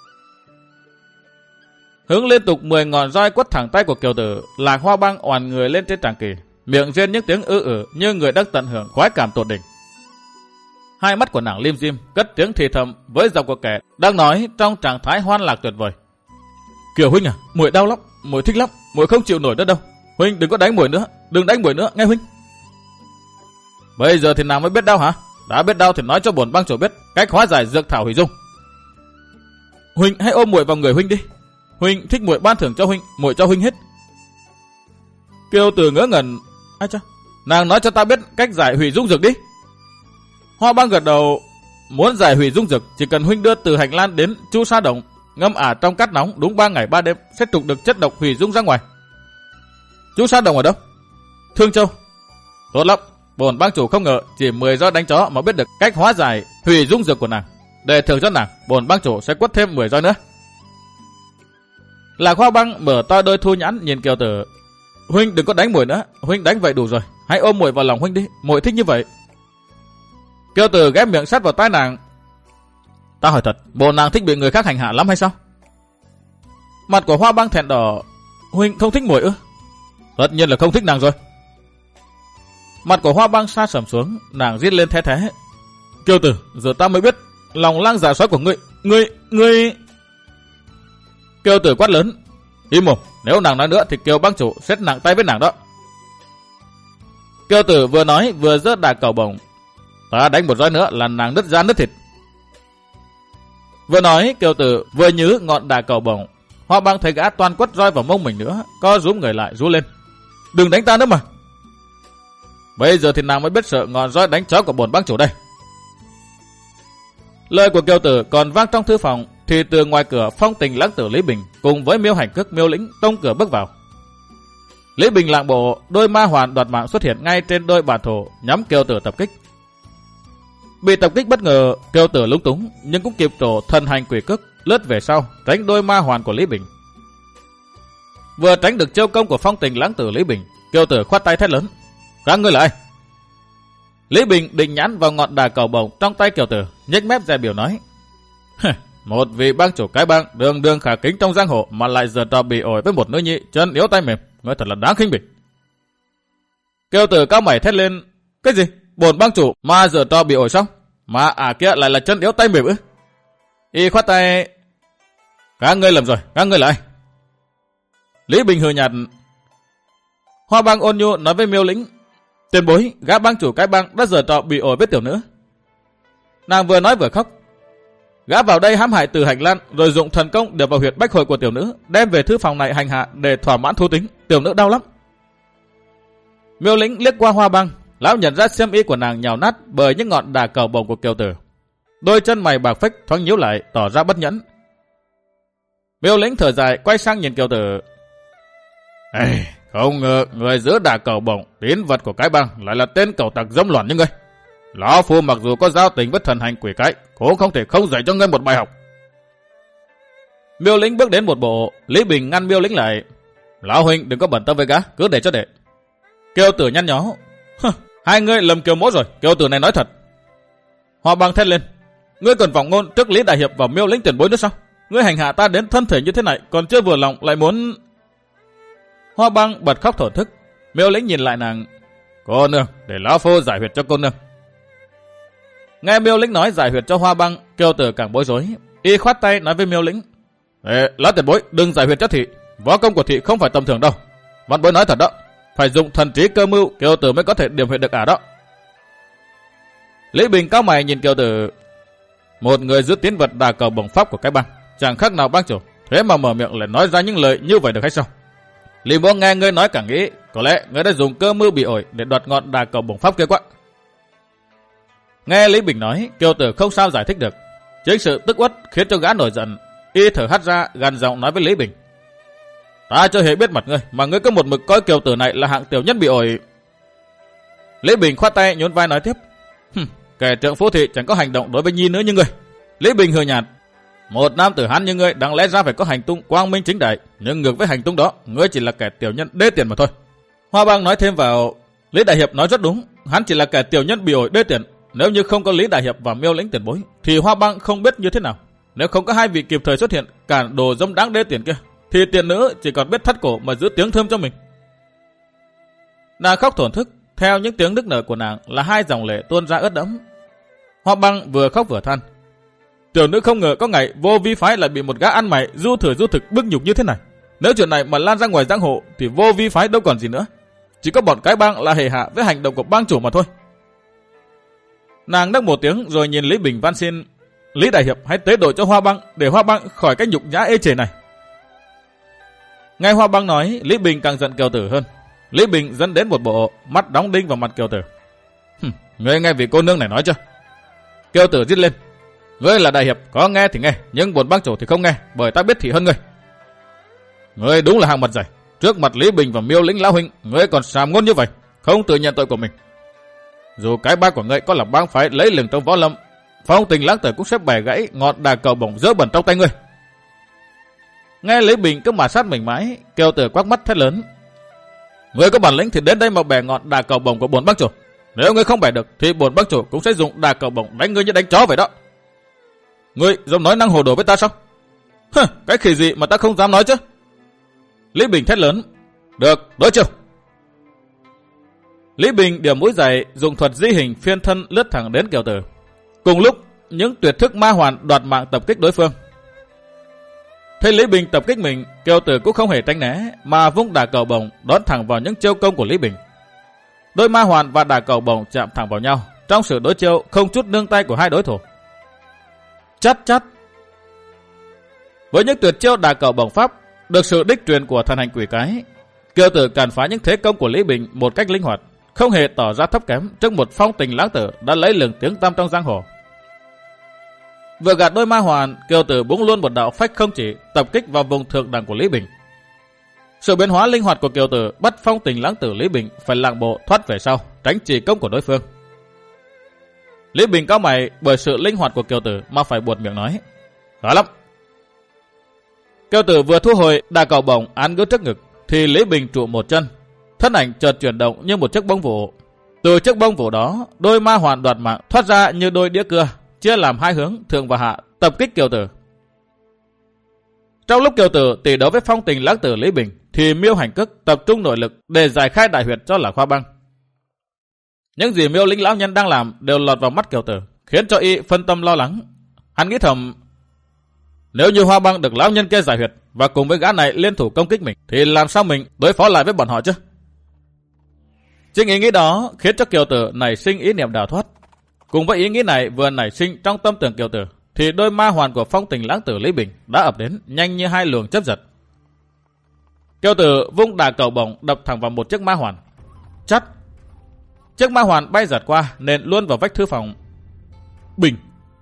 Hướng liên tục 10 ngọn roi quất thẳng tay của Kiều Tử, Lạc Hoa Bang oằn người lên trên tràng kỳ, miệng rên những tiếng như người đang tận hưởng khoái cảm tột đỉnh. Hai mắt của nàng lim dim, cất tiếng thì thầm với giọng của kẻ đang nói trong trạng thái hoan lạc tuyệt vời. Kiều huynh à, muội đau lắm, muội thích lắm, muội không chịu nổi nữa đâu. Huynh đừng có đánh muội nữa, đừng đánh muội nữa, nghe huynh. Bây giờ thì nàng mới biết đau hả? Đã biết đau thì nói cho bổn bang chủ biết cách hóa giải dược thảo hủy dung. Huynh hãy ôm muội vào người huynh đi. Huynh thích muội ban thưởng cho huynh, muội cho huynh hết. Kiều Tử ngỡ ngẩn, ai cha, nàng nói cho ta biết cách giải hủy dung dược đi. Hoa Bang gật đầu, muốn giải hủy dung dược chỉ cần huynh đưa từ hành lang đến Chu Sa Động, ngâm ả trong cát nóng đúng 3 ngày 3 đêm sẽ trục được chất độc hủy dung ra ngoài. Chu Sa Động ở đâu? Thương Châu. Tốt lắm, bổn bang chủ không ngờ chỉ 10 roi đánh chó mà biết được cách hóa giải hủy dung dược của nàng. Để thưởng cho nàng, bổn bang chủ sẽ quất thêm 10 roi nữa. Lạc Hoa Bang mở to đôi thu nhãn nhìn Kiều Tử. Huynh đừng có đánh muội nữa, huynh đánh vậy đủ rồi, hãy ôm muội vào lòng huynh đi, muội thích như vậy. Kiều Tử ghép miệng sát vào tai nàng. Ta hỏi thật, bộ nàng thích bị người khác hành hạ lắm hay sao? Mặt của Hoa Bang thẹn đỏ. Huynh không thích muội ư? Tất nhiên là không thích nàng rồi. Mặt của Hoa Bang sa sầm xuống, nàng rít lên the thế. Kiều Tử, giờ ta mới biết lòng lang dạ sói của ngươi. Kiều Tử quát lớn. Im mồm, nếu nàng nói nữa thì Kiều bang chủ xét nặng tay với nàng đó. Kiều Tử vừa nói vừa giơ đà cầu bổng. Ta đánh một roi nữa là nàng nứt da nứt thịt. Vừa nói Kiều Tử vừa nhứ ngọn đà cầu bổng. Hoa Bang thấy gã toàn quất roi vào mông mình nữa, co rúm người lại rú lên. Đừng đánh ta nữa mà. Bây giờ thì nàng mới biết sợ ngọn roi đánh chó của bổn bang chủ đây. Lời của Kiều Tử còn vang trong thư phòng thì từ ngoài cửa Phong Tình lãng tử Lý Bình cùng với Miêu Hành Cước Miêu Lĩnh tông cửa bước vào. Lý Bình lạng bộ, đôi ma hoàn đoạt mạng xuất hiện ngay trên đôi bản thổ nhắm Kiều Tử tập kích. Bị tập kích bất ngờ, Kiều Tử lúng túng nhưng cũng kịp tổ thần hành quỷ cước lướt về sau tránh đôi ma hoàn của Lý Bình. Vừa tránh được chiêu công của Phong Tình lãng tử Lý Bình, Kiều Tử khoát tay thét lớn. Các ngươi là ai? Lý Bình định nhãn vào ngọn đà cầu bổng trong tay Kiều Tử, nhếch mép ra biểu nói. Một vị bang chủ cái bang đường đường khả kính trong giang hồ mà lại giờ trò bị ổi với một nữ nhi chân yếu tay mềm, ngươi thật là đáng khinh bỉ. Kiều Tử cao mày thét lên. Cái gì? Bổn bang chủ mà giờ trò bị ổi sao? Mà kia lại là chân yếu tay mềm ư? Y khoát tay. Các ngươi lầm rồi, các ngươi là ai? Lý Bình hừ nhạt. Hoa Bang ôn nhu nói với Miêu Lĩnh. Tiền bối, gã bang chủ cái bang đã giờ trò bị ổi với tiểu nữ. Nàng vừa nói vừa khóc. Gã vào đây hãm hại Từ Hành Lan rồi dụng thần công để vào huyệt bách hội của tiểu nữ, đem về thư phòng này hành hạ để thỏa mãn thú tính. Tiểu nữ đau lắm. Miêu Lĩnh liếc qua Hoa Bang, lão nhận ra xiêm y của nàng nhào nát bởi những ngọn đà cầu bổng của Kiều Tử. Đôi chân mày bạc phách thoáng nhíu lại, tỏ ra bất nhẫn. Miêu Lĩnh thở dài quay sang nhìn Kiều Tử. Không ngờ người giữ đà cầu bổng tín vật của cái bang lại là tên cẩu tặc dâm loạn như ngươi. Lão phu mặc dù có giao tình với thần hành quỷ cái, cũng không thể không dạy cho ngươi một bài học. Miêu Lĩnh bước đến một bộ, Lý Bình ngăn Miêu Lĩnh lại. Lão huynh đừng có bận tâm với gã, cứ để cho để. Kiều Tử nhăn nhó. Hai ngươi lầm Kiều mỗ rồi, Kiều Tử này nói thật. Hoa Bang thét lên. Ngươi còn vọng ngôn trước Lý Đại Hiệp và Miêu Lĩnh tiền bối nữa sao? Ngươi hành hạ ta đến thân thể như thế này, còn chưa vừa lòng lại muốn... Hoa Bang bật khóc thổn thức. Miêu Lĩnh nhìn lại nàng. Cô nương, để lão phu giải huyệt cho cô nương. Nghe Miêu Lĩnh nói giải huyệt cho Hoa Bang, Kiều Tử càng bối rối. Y khoát tay nói với Miêu Lĩnh. Lão tiền bối, đừng giải huyệt cho thị. Võ công của thị không phải tầm thường đâu. Văn bối nói thật đó, phải dùng thần trí cơ mưu, Kiều Tử mới có thể điểm huyệt được ả đó. Lý Bình cao mày nhìn Kiều Tử. Một người giữ tín vật đà cầu bổng pháp của cái bang, chẳng khác nào bang chủ, thế mà mở miệng lại nói ra những lời như vậy được hay sao? Lý Mỗ nghe ngươi nói càng nghĩ, có lẽ ngươi đã dùng cơ mưu bị ổi để đoạt ngọn đà cầu bổng pháp kia quá. Nghe Lý Bình nói, Kiều Tử không sao giải thích được. Chính sự tức uất khiến cho gã nổi giận, y thở hắt ra, gằn giọng nói với Lý Bình: "Ta chưa hề biết mặt ngươi, mà ngươi cứ một mực coi Kiều Tử này là hạng tiểu nhân bị ổi." Lý Bình khoát tay nhún vai nói tiếp: "Kẻ trượng phu thì chẳng có hành động đối với nhi nữ như ngươi." Lý Bình hừ nhạt: "Một nam tử Hán như ngươi đáng lẽ ra phải có hành tung quang minh chính đại, nhưng ngược với hành tung đó, ngươi chỉ là kẻ tiểu nhân đê tiện mà thôi." Hoa Bang nói thêm vào: "Lý Đại Hiệp nói rất đúng, hắn chỉ là kẻ tiểu nhân bị ổi đê tiện. Nếu như không có Lý Đại Hiệp và Miêu Lĩnh tiền bối, thì Hoa Bang không biết như thế nào. Nếu không có hai vị kịp thời xuất hiện cản đồ dâm đáng đê tiện kia, thì tiện nữ chỉ còn biết thắt cổ mà giữ tiếng thơm cho mình." Nàng khóc thổn thức, theo những tiếng nức nở của nàng là hai dòng lệ tuôn ra ướt đẫm. Hoa Bang vừa khóc vừa than: "Tiểu nữ không ngờ có ngày Vô Vi phái lại bị một gã ăn mày du thực bức nhục như thế này. Nếu chuyện này mà lan ra ngoài giang hồ thì Vô Vi phái đâu còn gì nữa. Chỉ có bọn cái bang là hề hạ với hành động của bang chủ mà thôi." Nàng đắc một tiếng rồi nhìn Lý Bình van xin: "Lý Đại Hiệp hãy tế độ cho Hoa Bang để Hoa Bang khỏi cái nhục nhã ê chề này." Nghe Hoa Bang nói, Lý Bình càng giận Kiều Tử hơn. Lý Bình dẫn đến một bộ, mắt đóng đinh vào mặt Kiều Tử: "Ngươi nghe vị cô nương này nói chưa?" Kiều Tử rít lên: "Ngươi là Đại Hiệp, có nghe thì nghe, nhưng bổn bang chủ thì không nghe, bởi ta biết thì hơn ngươi." "Ngươi đúng là hạng mặt dày, trước mặt Lý Bình và Miêu Lĩnh lão huynh, ngươi còn sàm ngôn như vậy, không tự nhận tội của mình. Dù cái bang của ngươi có là bang phái lấy lừng trong võ lâm, Phong Tình Lãng Tử cũng sẽ bẻ gãy ngọn đà cầu bổng dơ bẩn trong tay ngươi." Nghe Lý Bình cứ mà sát mình mãi, Kiều Tử quắc mắt thét lớn: "Ngươi có bản lĩnh thì đến đây mà bẻ ngọn đà cầu bổng của bổn bang chủ. Nếu ngươi không bẻ được thì bổn bang chủ cũng sẽ dùng đà cầu bổng đánh ngươi như đánh chó vậy đó." "Ngươi dám nói năng hồ đồ với ta sao?" "Cái khỉ gì mà ta không dám nói chứ." Lý Bình thét lớn: "Được, đối chiêu." Lý Bình điểm mũi giày, dùng thuật di hình phiên thân lướt thẳng đến Kiều Tử. Cùng lúc, những tuyệt thức ma hoàn đoạt mạng tập kích đối phương. Thấy Lý Bình tập kích mình, Kiều Tử cũng không hề tránh né, mà vung đà cầu bổng đón thẳng vào những chiêu công của Lý Bình. Đôi ma hoàn và đà cầu bổng chạm thẳng vào nhau, trong sự đối chiêu không chút nương tay của hai đối thủ. Chát chát. Với những tuyệt chiêu đà cầu bổng pháp được sự đích truyền của thần hành quỷ cái, Kiều Tử càn phá những thế công của Lý Bình một cách linh hoạt, không hề tỏ ra thấp kém trước một Phong Tình Lãng Tử đã lấy lừng tiếng tăm trong giang hồ. Vừa gạt đôi ma hoàn, Kiều Tử búng luôn một đạo phách không chỉ tập kích vào vùng thượng đẳng của Lý Bình. Sự biến hóa linh hoạt của Kiều Tử bắt Phong Tình Lãng Tử Lý Bình phải lạng bộ thoát về sau, tránh chỉ công của đối phương. Lý Bình cau mày bởi sự linh hoạt của Kiều Tử mà phải buột miệng nói: "Khá lắm." Kiều Tử vừa thu hồi đà cầu bổng án ngữ trước ngực thì Lý Bình trụ một chân, thân ảnh chợt chuyển động như một chiếc bông vụ. Từ chiếc bông vụ đó, đôi ma hoàn đoạt mạng thoát ra như đôi đĩa cưa, chia làm hai hướng thượng và hạ tập kích Kiều Tử. Trong lúc Kiều Tử tỷ đấu với Phong Tình Lãng Tử Lý Bình, thì Miêu Hành Cức tập trung nội lực để giải khai đại huyệt cho Lạc Hoa Bang. Những gì Miêu Lĩnh lão nhân đang làm đều lọt vào mắt Kiều Tử, khiến cho y phân tâm lo lắng. Hắn nghĩ thầm: nếu như Hoa Bang được lão nhân kia giải huyệt và cùng với gã này liên thủ công kích mình, thì làm sao mình đối phó lại với bọn họ chứ? Chính ý nghĩ đó khiến cho Kiều Tử nảy sinh ý niệm đào thoát. Cùng với ý nghĩ này vừa nảy sinh trong tâm tưởng Kiều Tử, thì đôi ma hoàn của Phong Tình Lãng Tử Lý Bình đã ập đến nhanh như hai luồng chớp giật. Kiều Tử vung đà cầu bổng đập thẳng vào một chiếc ma hoàn. Chắt! Chiếc ma hoàn bay giật qua nện luôn vào vách thư phòng. Bình!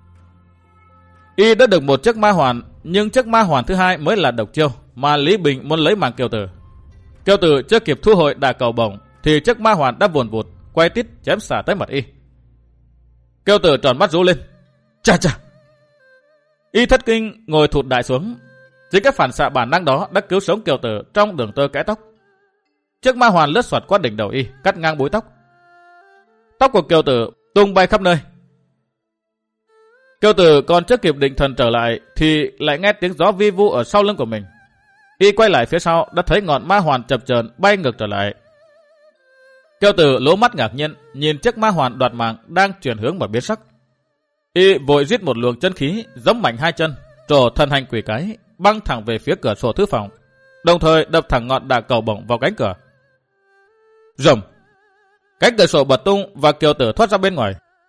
Y đã được một chiếc ma hoàn, nhưng chiếc ma hoàn thứ hai mới là độc chiêu mà Lý Bình muốn lấy mạng Kiều Tử. Kiều Tử chưa kịp thu hồi đà cầu bổng thì chiếc ma hoàn đã vùn vụt quay tít chém xả tới mặt y. Kiều Tử tròn mắt rú lên. Chà chà! Y thất kinh ngồi thụt đại xuống. Chính cái phản xạ bản năng đó đã cứu sống Kiều Tử trong đường tơ kẽ tóc. Chiếc ma hoàn lướt xoạt qua đỉnh đầu y, cắt ngang búi tóc. Tóc của Kiều Tử tung bay khắp nơi. Kiều Tử còn chưa kịp định thần trở lại thì lại nghe tiếng gió vi vu ở sau lưng của mình. Y quay lại phía sau đã thấy ngọn ma hoàn chập chờn bay ngược trở lại. Kiều Tử lố mắt ngạc nhiên nhìn chiếc ma hoàn đoạt mạng đang chuyển hướng mà biến sắc. Y vội rít một luồng chân khí, giẫm mạnh hai chân, trổ thần hành quỷ cái, băng thẳng về phía cửa sổ thư phòng, đồng thời đập thẳng ngọn đà cầu bổng vào cánh cửa. Rầm! Cánh cửa sổ bật tung và Kiều Tử thoát ra bên ngoài.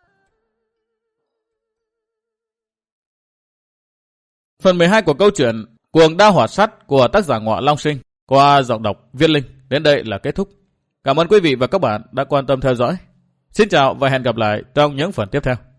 Phần 12 của câu chuyện Cuồng Đao Hỏa Sắt của tác giả Ngọa Long Sinh qua giọng đọc Viết Linh đến đây là kết thúc. Cảm ơn quý vị và các bạn đã quan tâm theo dõi. Xin chào và hẹn gặp lại trong những phần tiếp theo.